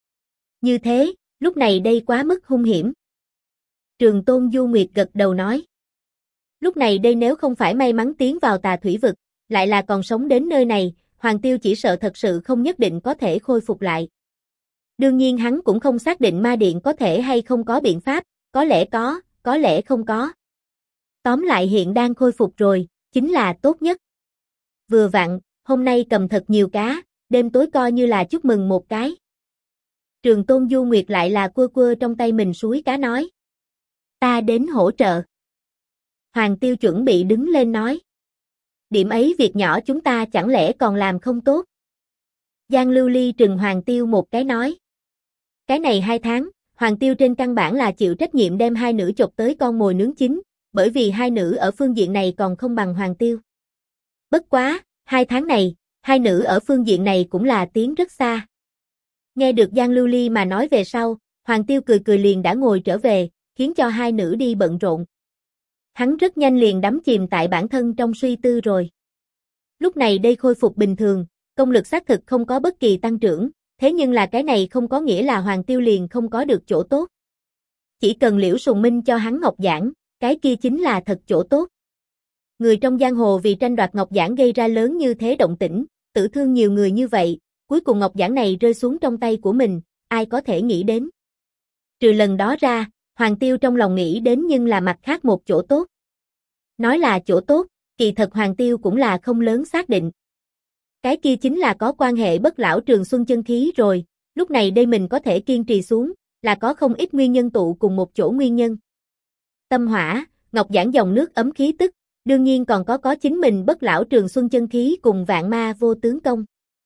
Như thế, lúc này đây quá mức hung hiểm. Trường Tôn Du Nguyệt gật đầu nói. Lúc này đây nếu không phải may mắn tiến vào tà thủy vực, lại là còn sống đến nơi này, Hoàng Tiêu chỉ sợ thật sự không nhất định có thể khôi phục lại. Đương nhiên hắn cũng không xác định ma điện có thể hay không có biện pháp, có lẽ có lẽ không có. Tóm lại hiện đang khôi phục rồi, chính là tốt nhất. Vừa vặn, hôm nay cầm thật nhiều cá, đêm tối coi như là chúc mừng một cái. Trường Tôn Du Nguyệt lại là cua trong tay mình suối cá nói. Ta đến hỗ trợ. Hoàng Tiêu chuẩn bị đứng lên nói. Điểm ấy việc nhỏ chúng ta chẳng lẽ còn làm không tốt. Giang Lưu Ly trừng Hoàng Tiêu một cái nói. Cái này 2 tháng, Hoàng Tiêu trên căn bản là chịu trách nhiệm đem hai nữ chộp tới con mồi nướng chín, bởi vì hai nữ ở phương diện này còn không bằng Hoàng Tiêu. Bất quá, 2 tháng này, hai nữ ở phương diện này cũng là tiến rất xa. Nghe được Giang Lưu Ly mà nói về sau, Hoàng Tiêu cười liền đã ngồi trở về, khiến cho hai nữ đi bận rộn. Hắn rất nhanh liền đắm chìm tại bản thân trong suy tư rồi. Lúc này đây khôi phục bình thường, công lực xác thực không có bất kỳ tăng trưởng, thế nhưng là cái này không có nghĩa là Hoàng Tiêu liền không có được chỗ tốt. Chỉ cần Liễu Sùng Minh cho hắn ngọc giản, cái kia chính là thật chỗ tốt. Người trong giang hồ vì tranh đoạt ngọc giản gây ra lớn như thế động tĩnh, tử thương nhiều người như vậy, cuối cùng ngọc giản này rơi xuống trong tay của mình, ai có thể nghĩ đến. Trừ lần đó ra, Hoàng Tiêu trong lòng nghĩ đến nhưng là mặt khác một chỗ tốt. Nói là chỗ tốt, kỳ thật Hoàng Tiêu cũng là không lớn xác định. Cái kia chính là có quan hệ bất lão trường xuân chân khí rồi, lúc này đây mình có thể kiên trì xuống, là có không ít nguyên nhân tụ cùng một chỗ nguyên nhân. Tâm hỏa, ngọc giản dòng nước ấm khí tức, đương nhiên còn có chính mình bất lão trường xuân chân khí cùng vạn ma vô tướng công.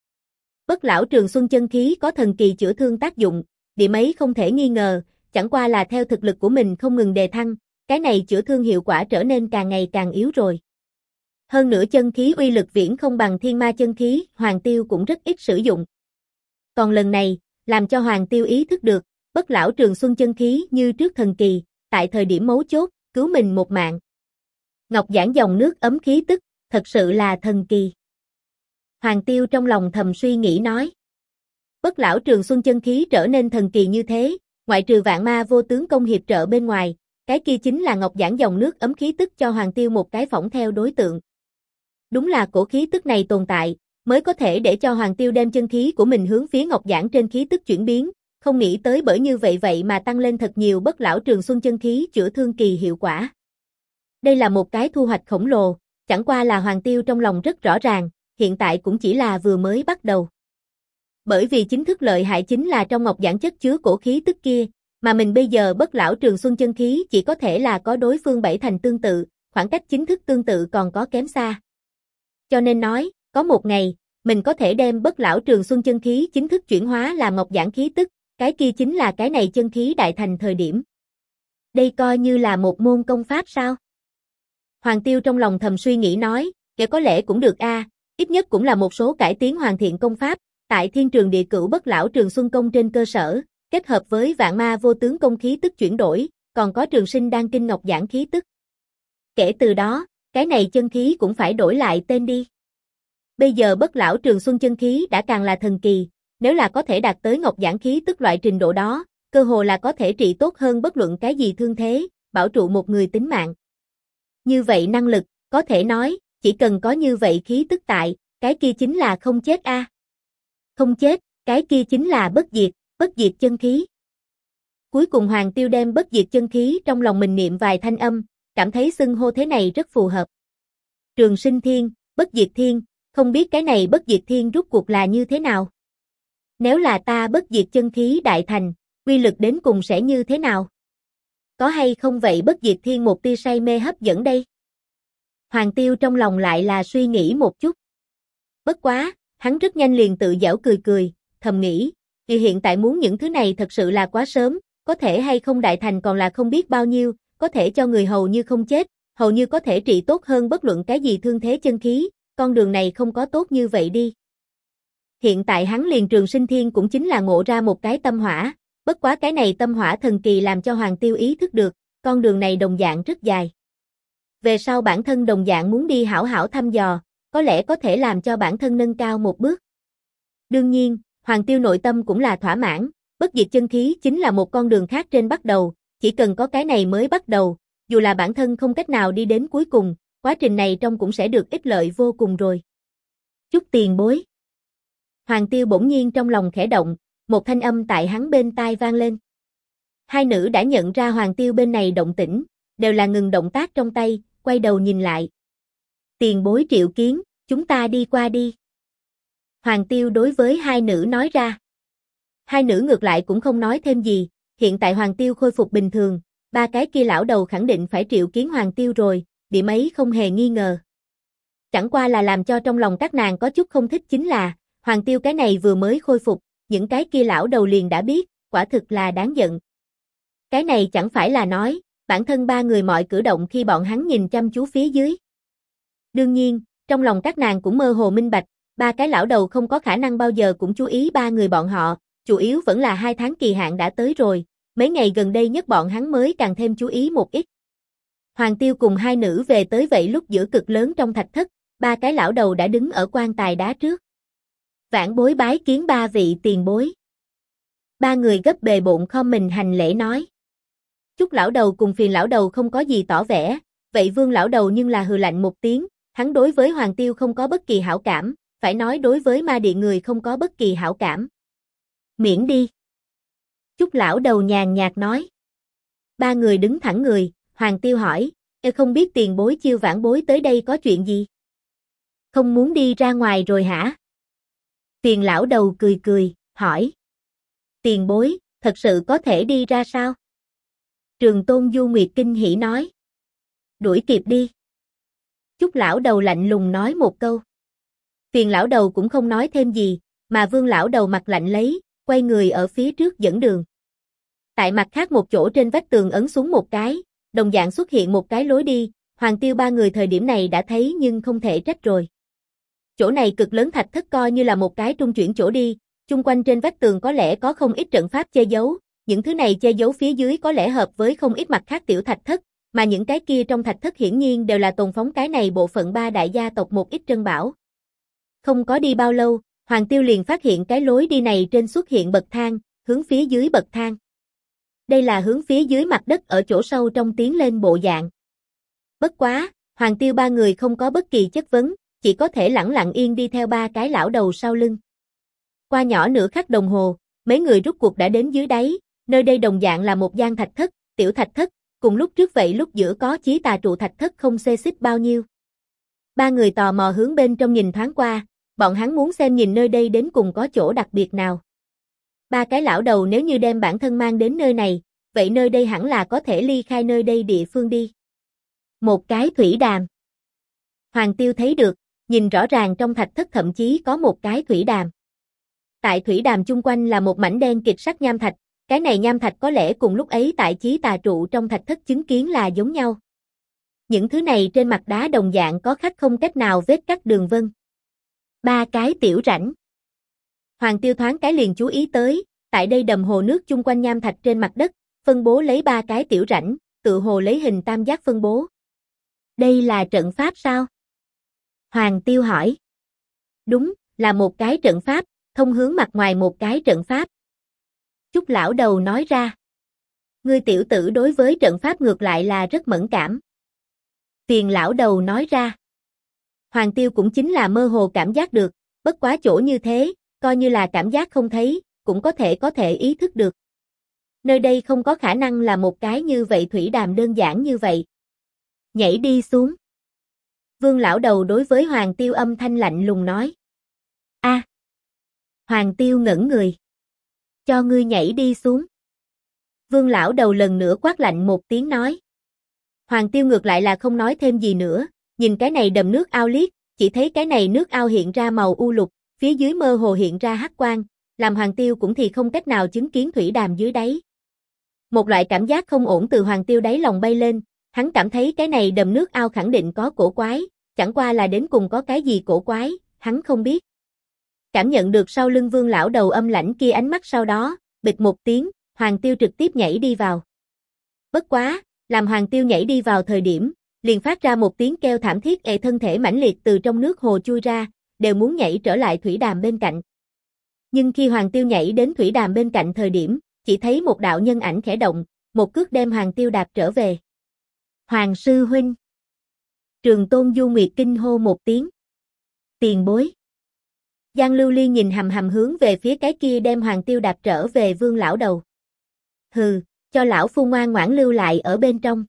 Bất lão trường xuân chân khí có thần kỳ chữa thương tác dụng, điểm ấy không thể nghi ngờ, chẳng qua là theo thực lực của mình không ngừng đề thăng, cái này chữa thương hiệu quả trở nên càng ngày càng yếu rồi. Hơn nữa chân khí uy lực viễn không bằng thiên ma chân khí, Hoàng Tiêu cũng rất ít sử dụng. Còn lần này, làm cho Hoàng Tiêu ý thức được, bất lão trường xuân chân khí như trước thần kỳ, tại thời điểm mấu chốt, cứu mình một mạng. Ngọc giản dòng nước ấm khí tức, thật sự là thần kỳ. Hoàng Tiêu trong lòng thầm suy nghĩ nói. Bất lão trường xuân chân khí trở nên thần kỳ như thế, ngoại trừ vạn ma vô tướng công hiệp trợ bên ngoài, cái kia chính là ngọc giản dòng nước ấm khí tức cho Hoàng Tiêu một cái phỏng theo đối tượng. Đúng là cổ khí tức này tồn tại, mới có thể để cho Hoàng Tiêu đem chân khí của mình hướng phía ngọc giản trên khí tức chuyển biến, không nghĩ tới bởi như vậy mà tăng lên thật nhiều bất lão trường xuân chân khí chữa thương kỳ hiệu quả. Đây là một cái thu hoạch khổng lồ, chẳng qua là Hoàng Tiêu trong lòng rất rõ ràng, hiện tại cũng chỉ là vừa mới bắt đầu. Bởi vì chính thức lợi hại chính là trong ngọc giản chất chứa cổ khí tức kia, mà mình bây giờ bất lão trường xuân chân khí chỉ có thể là có đối phương 7 thành tương tự, khoảng cách chính thức tương tự còn có kém xa. Cho nên nói, có một ngày, mình có thể đem bất lão trường xuân chân khí chính thức chuyển hóa làm ngọc giản khí tức, cái kia chính là cái này chân khí đại thành thời điểm. Đây coi như là một môn công pháp sao? Hoàng Tiêu trong lòng thầm suy nghĩ nói, kể có lẽ cũng được a, ít nhất cũng là một số cải tiến hoàn thiện công pháp, tại thiên trường địa cửu bất lão trường xuân công trên cơ sở, kết hợp với vạn ma vô tướng công khí tức chuyển đổi, còn có trường sinh đan kinh ngọc giản khí tức. Kể từ đó, cái này chân khí cũng phải đổi lại tên đi. Bây giờ bất lão trường xuân chân khí đã càng là thần kỳ, nếu là có thể đạt tới ngọc giản khí tức loại trình độ đó, cơ hồ là có thể trị tốt hơn bất luận cái gì thương thế, bảo trụ một người tính mạng. Như vậy năng lực, có thể nói, chỉ cần có như vậy khí tức tại, cái kia chính là không chết a. Không chết, cái kia chính là bất diệt chân khí. Cuối cùng Hoàng Tiêu đem bất diệt chân khí trong lòng mình niệm vài thanh âm, cảm thấy xưng hô thế này rất phù hợp. Trường sinh thiên, bất diệt thiên, không biết cái này bất diệt thiên rút cuộc là như thế nào? Nếu là ta bất diệt chân khí đại thành, uy lực đến cùng sẽ như thế nào? Có hay không vậy bất diệt thiên một tia say mê hấp dẫn đây? Hoàng Tiêu trong lòng lại là suy nghĩ một chút. Bất quá, hắn rất nhanh liền tự giễu cười, thầm nghĩ, vì hiện tại muốn những thứ này thật sự là quá sớm, có thể hay không đại thành còn là không biết bao nhiêu, có thể cho người hầu như không chết, hầu như có thể trị tốt hơn bất luận cái gì thương thế chân khí, con đường này không có tốt như vậy đi. Hiện tại hắn liền trường sinh thiên cũng chính là ngộ ra một cái tâm hỏa, bất quá cái này tâm hỏa thần kỳ làm cho Hoàng Tiêu ý thức được, con đường này đồng dạng rất dài. Về sau bản thân đồng dạng muốn đi hảo hảo thăm dò, có lẽ có thể làm cho bản thân nâng cao một bước. Đương nhiên, Hoàng Tiêu nội tâm cũng là thỏa mãn, bất diệt chân khí chính là một con đường khác trên bắt đầu, chỉ cần có cái này mới bắt đầu, dù là bản thân không cách nào đi đến cuối cùng, quá trình này trong cũng sẽ được ích lợi vô cùng rồi. Chúc tiền bối. Hoàng Tiêu bỗng nhiên trong lòng khẽ động, một thanh âm tại hắn bên tai vang lên. Hai nữ đã nhận ra Hoàng Tiêu bên này động tĩnh, đều là ngừng động tác trong tay, quay đầu nhìn lại. Tiền bối triệu kiến, chúng ta đi qua đi. Hoàng Tiêu đối với hai nữ nói ra. Hai nữ ngược lại cũng không nói thêm gì, hiện tại Hoàng Tiêu khôi phục bình thường, ba cái kia lão đầu khẳng định phải triệu kiến Hoàng Tiêu rồi, điểm ấy không hề nghi ngờ. Chẳng qua là làm cho trong lòng các nàng có chút không thích chính là, Hoàng Tiêu cái này vừa mới khôi phục, những cái kia lão đầu liền đã biết, quả thực là đáng giận. Cái này chẳng phải là nói, bản thân ba người mọi cử động khi bọn hắn nhìn chăm chú phía dưới. Đương nhiên, trong lòng các nàng cũng mơ hồ minh bạch, ba cái lão đầu không có khả năng bao giờ cũng chú ý ba người bọn họ, chủ yếu vẫn là 2 tháng kỳ hạn đã tới rồi, mấy ngày gần đây nhất bọn hắn mới càng thêm chú ý một ít. Hoàng Tiêu cùng hai nữ về tới vậy lúc giữa cực lớn trong thạch thất, ba cái lão đầu đã đứng ở quan tài đá trước. Vãn bối bái kiến ba vị tiền bối. Ba người gấp bề bộn khom mình hành lễ nói. Chúc lão đầu cùng Phiền lão đầu không có gì tỏ vẻ, vậy Vương lão đầu nhưng là hừ lạnh một tiếng, hắn đối với Hoàng Tiêu không có bất kỳ hảo cảm, phải nói đối với ma địa người không có bất kỳ hảo cảm. Miễn đi. Chúc lão đầu nhàn nhạt nói. Ba người đứng thẳng người, Hoàng Tiêu hỏi, không biết tiền bối Chiêu vãn bối tới đây có chuyện gì? Không muốn đi ra ngoài rồi hả? Tiền lão đầu cười cười, hỏi. Tiền bối, thật sự có thể đi ra sao? Trường Tôn Du Nguyệt kinh hỉ nói. Đuổi kịp đi. Chúc lão đầu lạnh lùng nói một câu. Tiền lão đầu cũng không nói thêm gì, mà Vương lão đầu mặt lạnh lấy, quay người ở phía trước dẫn đường. Tại mặt khác một chỗ trên vách tường ấn xuống một cái, đồng dạng xuất hiện một cái lối đi, Hoàng Tiêu ba người thời điểm này đã thấy nhưng không thể trách rồi. Chỗ này cực lớn thạch thất coi như là một cái trung chuyển chỗ đi, chung quanh trên vách tường có lẽ có không ít trận pháp che giấu, những thứ này che giấu phía dưới có lẽ hợp với không ít mặt khác tiểu thạch thất, mà những cái kia trong thạch thất hiển nhiên đều là tồn phóng cái này bộ phận ba đại gia tộc một ít trân bảo. Không có đi bao lâu, Hoàng Tiêu liền phát hiện cái lối đi này trên xuất hiện bậc thang, hướng phía dưới bậc thang. Đây là hướng phía dưới mặt đất ở chỗ sâu trong tiến lên bộ dạng. Bất quá, Hoàng Tiêu ba người không có bất kỳ chất vấn, chỉ có thể lẳng lặng yên đi theo ba cái lão đầu sau lưng. Qua nhỏ nửa khắc đồng hồ, mấy người rút cuộc đã đến dưới đáy, nơi đây đồng dạng là một gian thạch thất, tiểu thạch thất, cùng lúc trước vậy lúc giữa có chí tà trụ thạch thất không xê xích bao nhiêu. Ba người tò mò hướng bên trong nhìn thoáng qua, bọn hắn muốn xem nhìn nơi đây đến cùng có chỗ đặc biệt nào. Ba cái lão đầu nếu như đem bản thân mang đến nơi này, vậy nơi đây hẳn là có thể ly khai nơi đây địa phương đi. Một cái thủy đàm. Hoàng Tiêu thấy được, nhìn rõ ràng trong thạch thất thậm chí có một cái thủy đàm. Tại thủy đàm chung quanh là một mảnh đen kịt sắc nham thạch, cái này nham thạch có lẽ cùng lúc ấy tại chí tà trụ trong thạch thất chứng kiến là giống nhau. Những thứ này trên mặt đá đồng dạng có khắc không cách nào vết cắt đường vân. Ba cái tiểu rãnh. Hoàng Tiêu thoáng cái liền chú ý tới, tại đây đầm hồ nước chung quanh nham thạch trên mặt đất, phân bố lấy ba cái tiểu rãnh, tự hồ lấy hình tam giác phân bố. Đây là trận pháp sao? Hoàng Tiêu hỏi. Đúng, là một cái trận pháp, thông hướng mặt ngoài một cái trận pháp. Chúc lão đầu nói ra. Ngươi tiểu tử đối với trận pháp ngược lại là rất mẫn cảm. Tiền lão đầu nói ra. Hoàng Tiêu cũng chính là mơ hồ cảm giác được, bất quá chỗ như thế, coi như là cảm giác không thấy, cũng có thể ý thức được. Nơi đây không có khả năng là một cái như vậy thủy đàm đơn giản như vậy. Nhảy đi xuống. Vương lão đầu đối với Hoàng Tiêu âm thanh lạnh lùng nói. A. Hoàng Tiêu ngẩn người. Cho ngươi nhảy đi xuống. Vương lão đầu lần nữa quát lạnh một tiếng nói. Hoàng Tiêu ngược lại là không nói thêm gì nữa, nhìn cái này đầm nước ao liếc, chỉ thấy cái này nước ao hiện ra màu u lục, phía dưới mơ hồ hiện ra hắc quang, làm Hoàng Tiêu cũng thì không cách nào chứng kiến thủy đàm dưới đáy. Một loại cảm giác không ổn từ Hoàng Tiêu đáy lòng bay lên, hắn cảm thấy cái này đầm nước ao khẳng định có cổ quái, chẳng qua là đến cùng có cái gì cổ quái, hắn không biết. Cảm nhận được sau lưng Vương lão đầu âm lãnh kia ánh mắt sau đó, bịch một tiếng, Hoàng Tiêu trực tiếp nhảy đi vào. Bất quá, làm Hoàng Tiêu nhảy đi vào thời điểm, liền phát ra một tiếng kêu thảm thiết, thân thể mãnh liệt từ trong nước hồ chui ra, đều muốn nhảy trở lại thủy đàm bên cạnh. Nhưng khi Hoàng Tiêu nhảy đến thủy đàm bên cạnh thời điểm, chỉ thấy một đạo nhân ảnh khẽ động, một cước đem Hoàng Tiêu đạp trở về. Hoàng sư huynh. Trường Tôn Du Nguyệt kinh hô một tiếng. Tiền bối. Giang Lưu Ly nhìn hầm hầm hướng về phía cái kia đem Hoàng Tiêu đạp trở về Vương lão đầu. Hừ, cho lão phu ngoan ngoãn lưu lại ở bên trong.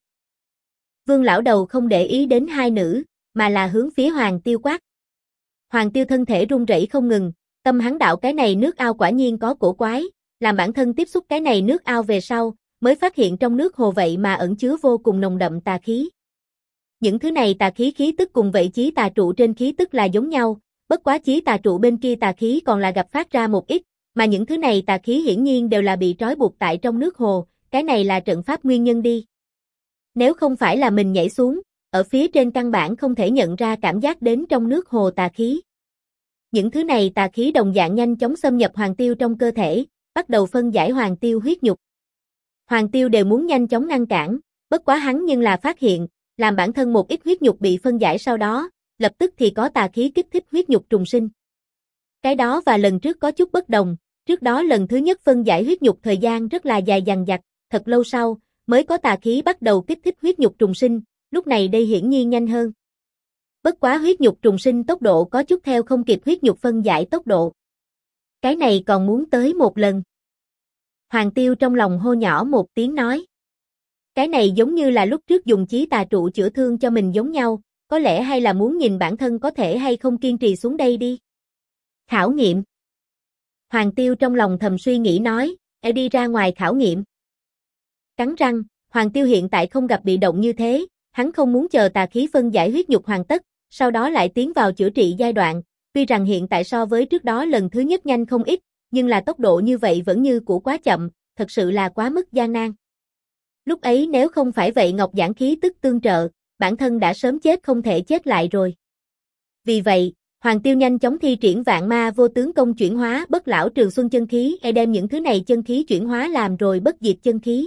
Vương lão đầu không để ý đến hai nữ, mà là hướng phía Hoàng Tiêu quát. Hoàng Tiêu thân thể run rẩy không ngừng, tâm hắn đạo cái này nước ao quả nhiên có cổ quái, làm bản thân tiếp xúc cái này nước ao về sau, mới phát hiện trong nước hồ vậy mà ẩn chứa vô cùng nồng đậm tà khí. Những thứ này tà khí khí tức cùng vậy chí tà trụ trên khí tức là giống nhau, bất quá chí tà trụ bên kia tà khí còn là gặp phát ra một ít, mà những thứ này tà khí hiển nhiên đều là bị trói buộc tại trong nước hồ, cái này là trận pháp nguyên nhân đi. Nếu không phải là mình nhảy xuống, ở phía trên căn bản không thể nhận ra cảm giác đến trong nước hồ tà khí. Những thứ này tà khí đồng dạng nhanh chóng xâm nhập Hoàng Tiêu trong cơ thể, bắt đầu phân giải Hoàng Tiêu huyết nhục. Hoàng Tiêu đều muốn nhanh chóng ngăn cản, bất quá hắn nhưng là phát hiện, làm bản thân một ít huyết nhục bị phân giải sau đó, lập tức thì có tà khí kích thích huyết nhục trùng sinh. Cái đó và lần trước có chút bất đồng, trước đó lần thứ nhất phân giải huyết nhục thời gian rất là dài dằng dặc, thật lâu sau, mới có tà khí bắt đầu kích thích huyết nhục trùng sinh, lúc này đây hiển nhiên nhanh hơn. Bất quá huyết nhục trùng sinh tốc độ có chút theo không kịp huyết nhục phân giải tốc độ. Cái này còn muốn tới một lần. Hoàng Tiêu trong lòng hô nhỏ một tiếng nói. Cái này giống như là lúc trước dùng chí tà trụ chữa thương cho mình giống nhau, có lẽ hay là muốn nhìn bản thân có thể hay không kiên trì xuống đây đi. Khảo nghiệm. Hoàng Tiêu trong lòng thầm suy nghĩ nói, đi ra ngoài khảo nghiệm. Cắn răng, Hoàng Tiêu hiện tại không gặp bị động như thế, hắn không muốn chờ tà khí phân giải huyết nhục hoàn tất, sau đó lại tiến vào chữa trị giai đoạn, tuy rằng hiện tại so với trước đó lần thứ nhất nhanh không ít, nhưng là tốc độ như vậy vẫn như cũ quá chậm, thật sự là quá mức gian nan. Lúc ấy nếu không phải vậy Ngọc Giản khí tức tương trợ, bản thân đã sớm chết không thể chết lại rồi. Vì vậy, Hoàng Tiêu nhanh chóng thi triển vạn ma vô tướng công chuyển hóa bất lão trường xuân chân khí, đem những thứ này chân khí chuyển hóa làm rồi bất diệt chân khí.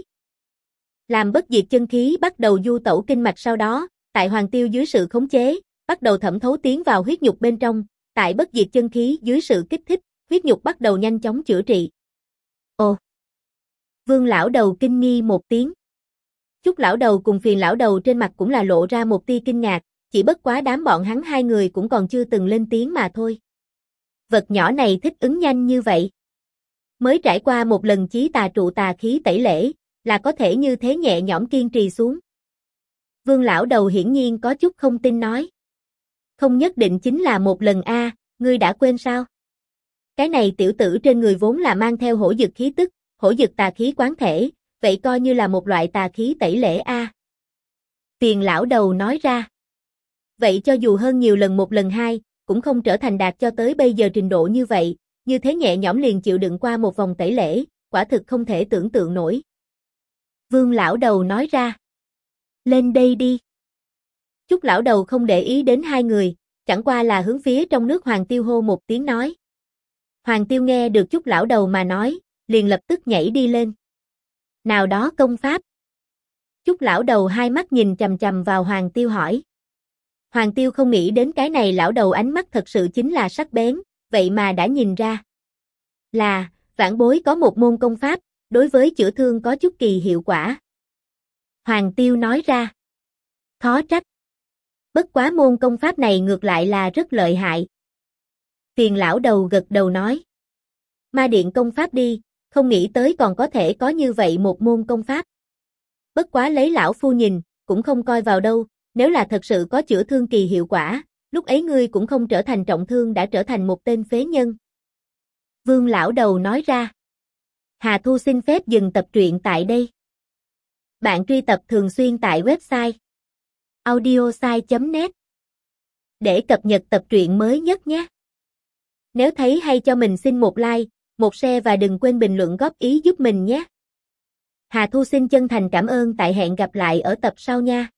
Làm bất diệt chân khí bắt đầu du tẩu kinh mạch sau đó, tại Hoàng Tiêu dưới sự khống chế, bắt đầu thẩm thấu tiến vào huyết nhục bên trong, tại bất diệt chân khí dưới sự kích thích, huyết nhục bắt đầu nhanh chóng chữa trị. Ồ! Vương lão đầu kinh nghi một tiếng. Chúc lão đầu cùng Phiền lão đầu trên mặt cũng là lộ ra một tia kinh ngạc, chỉ bất quá đám bọn hắn hai người cũng còn chưa từng lên tiếng mà thôi. Vật nhỏ này thích ứng nhanh như vậy. Mới trải qua một lần chí tà trụ tà khí tẩy lễ, là có thể như thế nhẹ nhõm kiên trì xuống. Vương lão đầu hiển nhiên có chút không tin nói. Không nhất định chính là một lần a, ngươi đã quên sao? Cái này tiểu tử trên người vốn là mang theo hổ dực khí tức, hổ dực tà khí quán thể, vậy coi như là một loại tà khí tẩy lễ a. Phiền lão đầu nói ra. Vậy cho dù hơn nhiều lần một lần hai, cũng không trở thành đạt cho tới bây giờ trình độ như vậy, như thế nhẹ nhõm liền chịu đựng qua một vòng tẩy lễ, quả thực không thể tưởng tượng nổi. Vương lão đầu nói ra. Lên đây đi. Chúc lão đầu không để ý đến hai người, chẳng qua là hướng phía trong nước Hoàng Tiêu hô một tiếng nói. Hoàng Tiêu nghe được chúc lão đầu mà nói, liền lập tức nhảy đi lên. Nào đó công pháp. Chúc lão đầu hai mắt nhìn chằm chằm vào Hoàng Tiêu hỏi. Hoàng Tiêu không nghĩ đến cái này lão đầu ánh mắt thật sự chính là sắc bén, vậy mà đã nhìn ra. Là, vãn bối có một môn công pháp, đối với chữa thương có chút kỳ hiệu quả. Hoàng Tiêu nói ra. Khó trách. Bất quá môn công pháp này ngược lại là rất lợi hại. Phiền lão đầu gật đầu nói. Ma điện công pháp đi, không nghĩ tới còn có thể có như vậy một môn công pháp. Bất quá lấy lão phu nhìn, cũng không coi vào đâu, nếu là thật sự có chữa thương kỳ hiệu quả, lúc ấy ngươi cũng không trở thành trọng thương đã trở thành một tên phế nhân. Vương lão đầu nói ra. Hà Thu xin phép dừng tập truyện tại đây. Bạn truy tập thường xuyên tại website audiosai.net để cập nhật tập truyện mới nhất nhé. Nếu thấy hay cho mình xin một like, một share và đừng quên bình luận góp ý giúp mình nhé. Hà Thu xin chân thành cảm ơn tại hẹn gặp lại ở tập sau nha.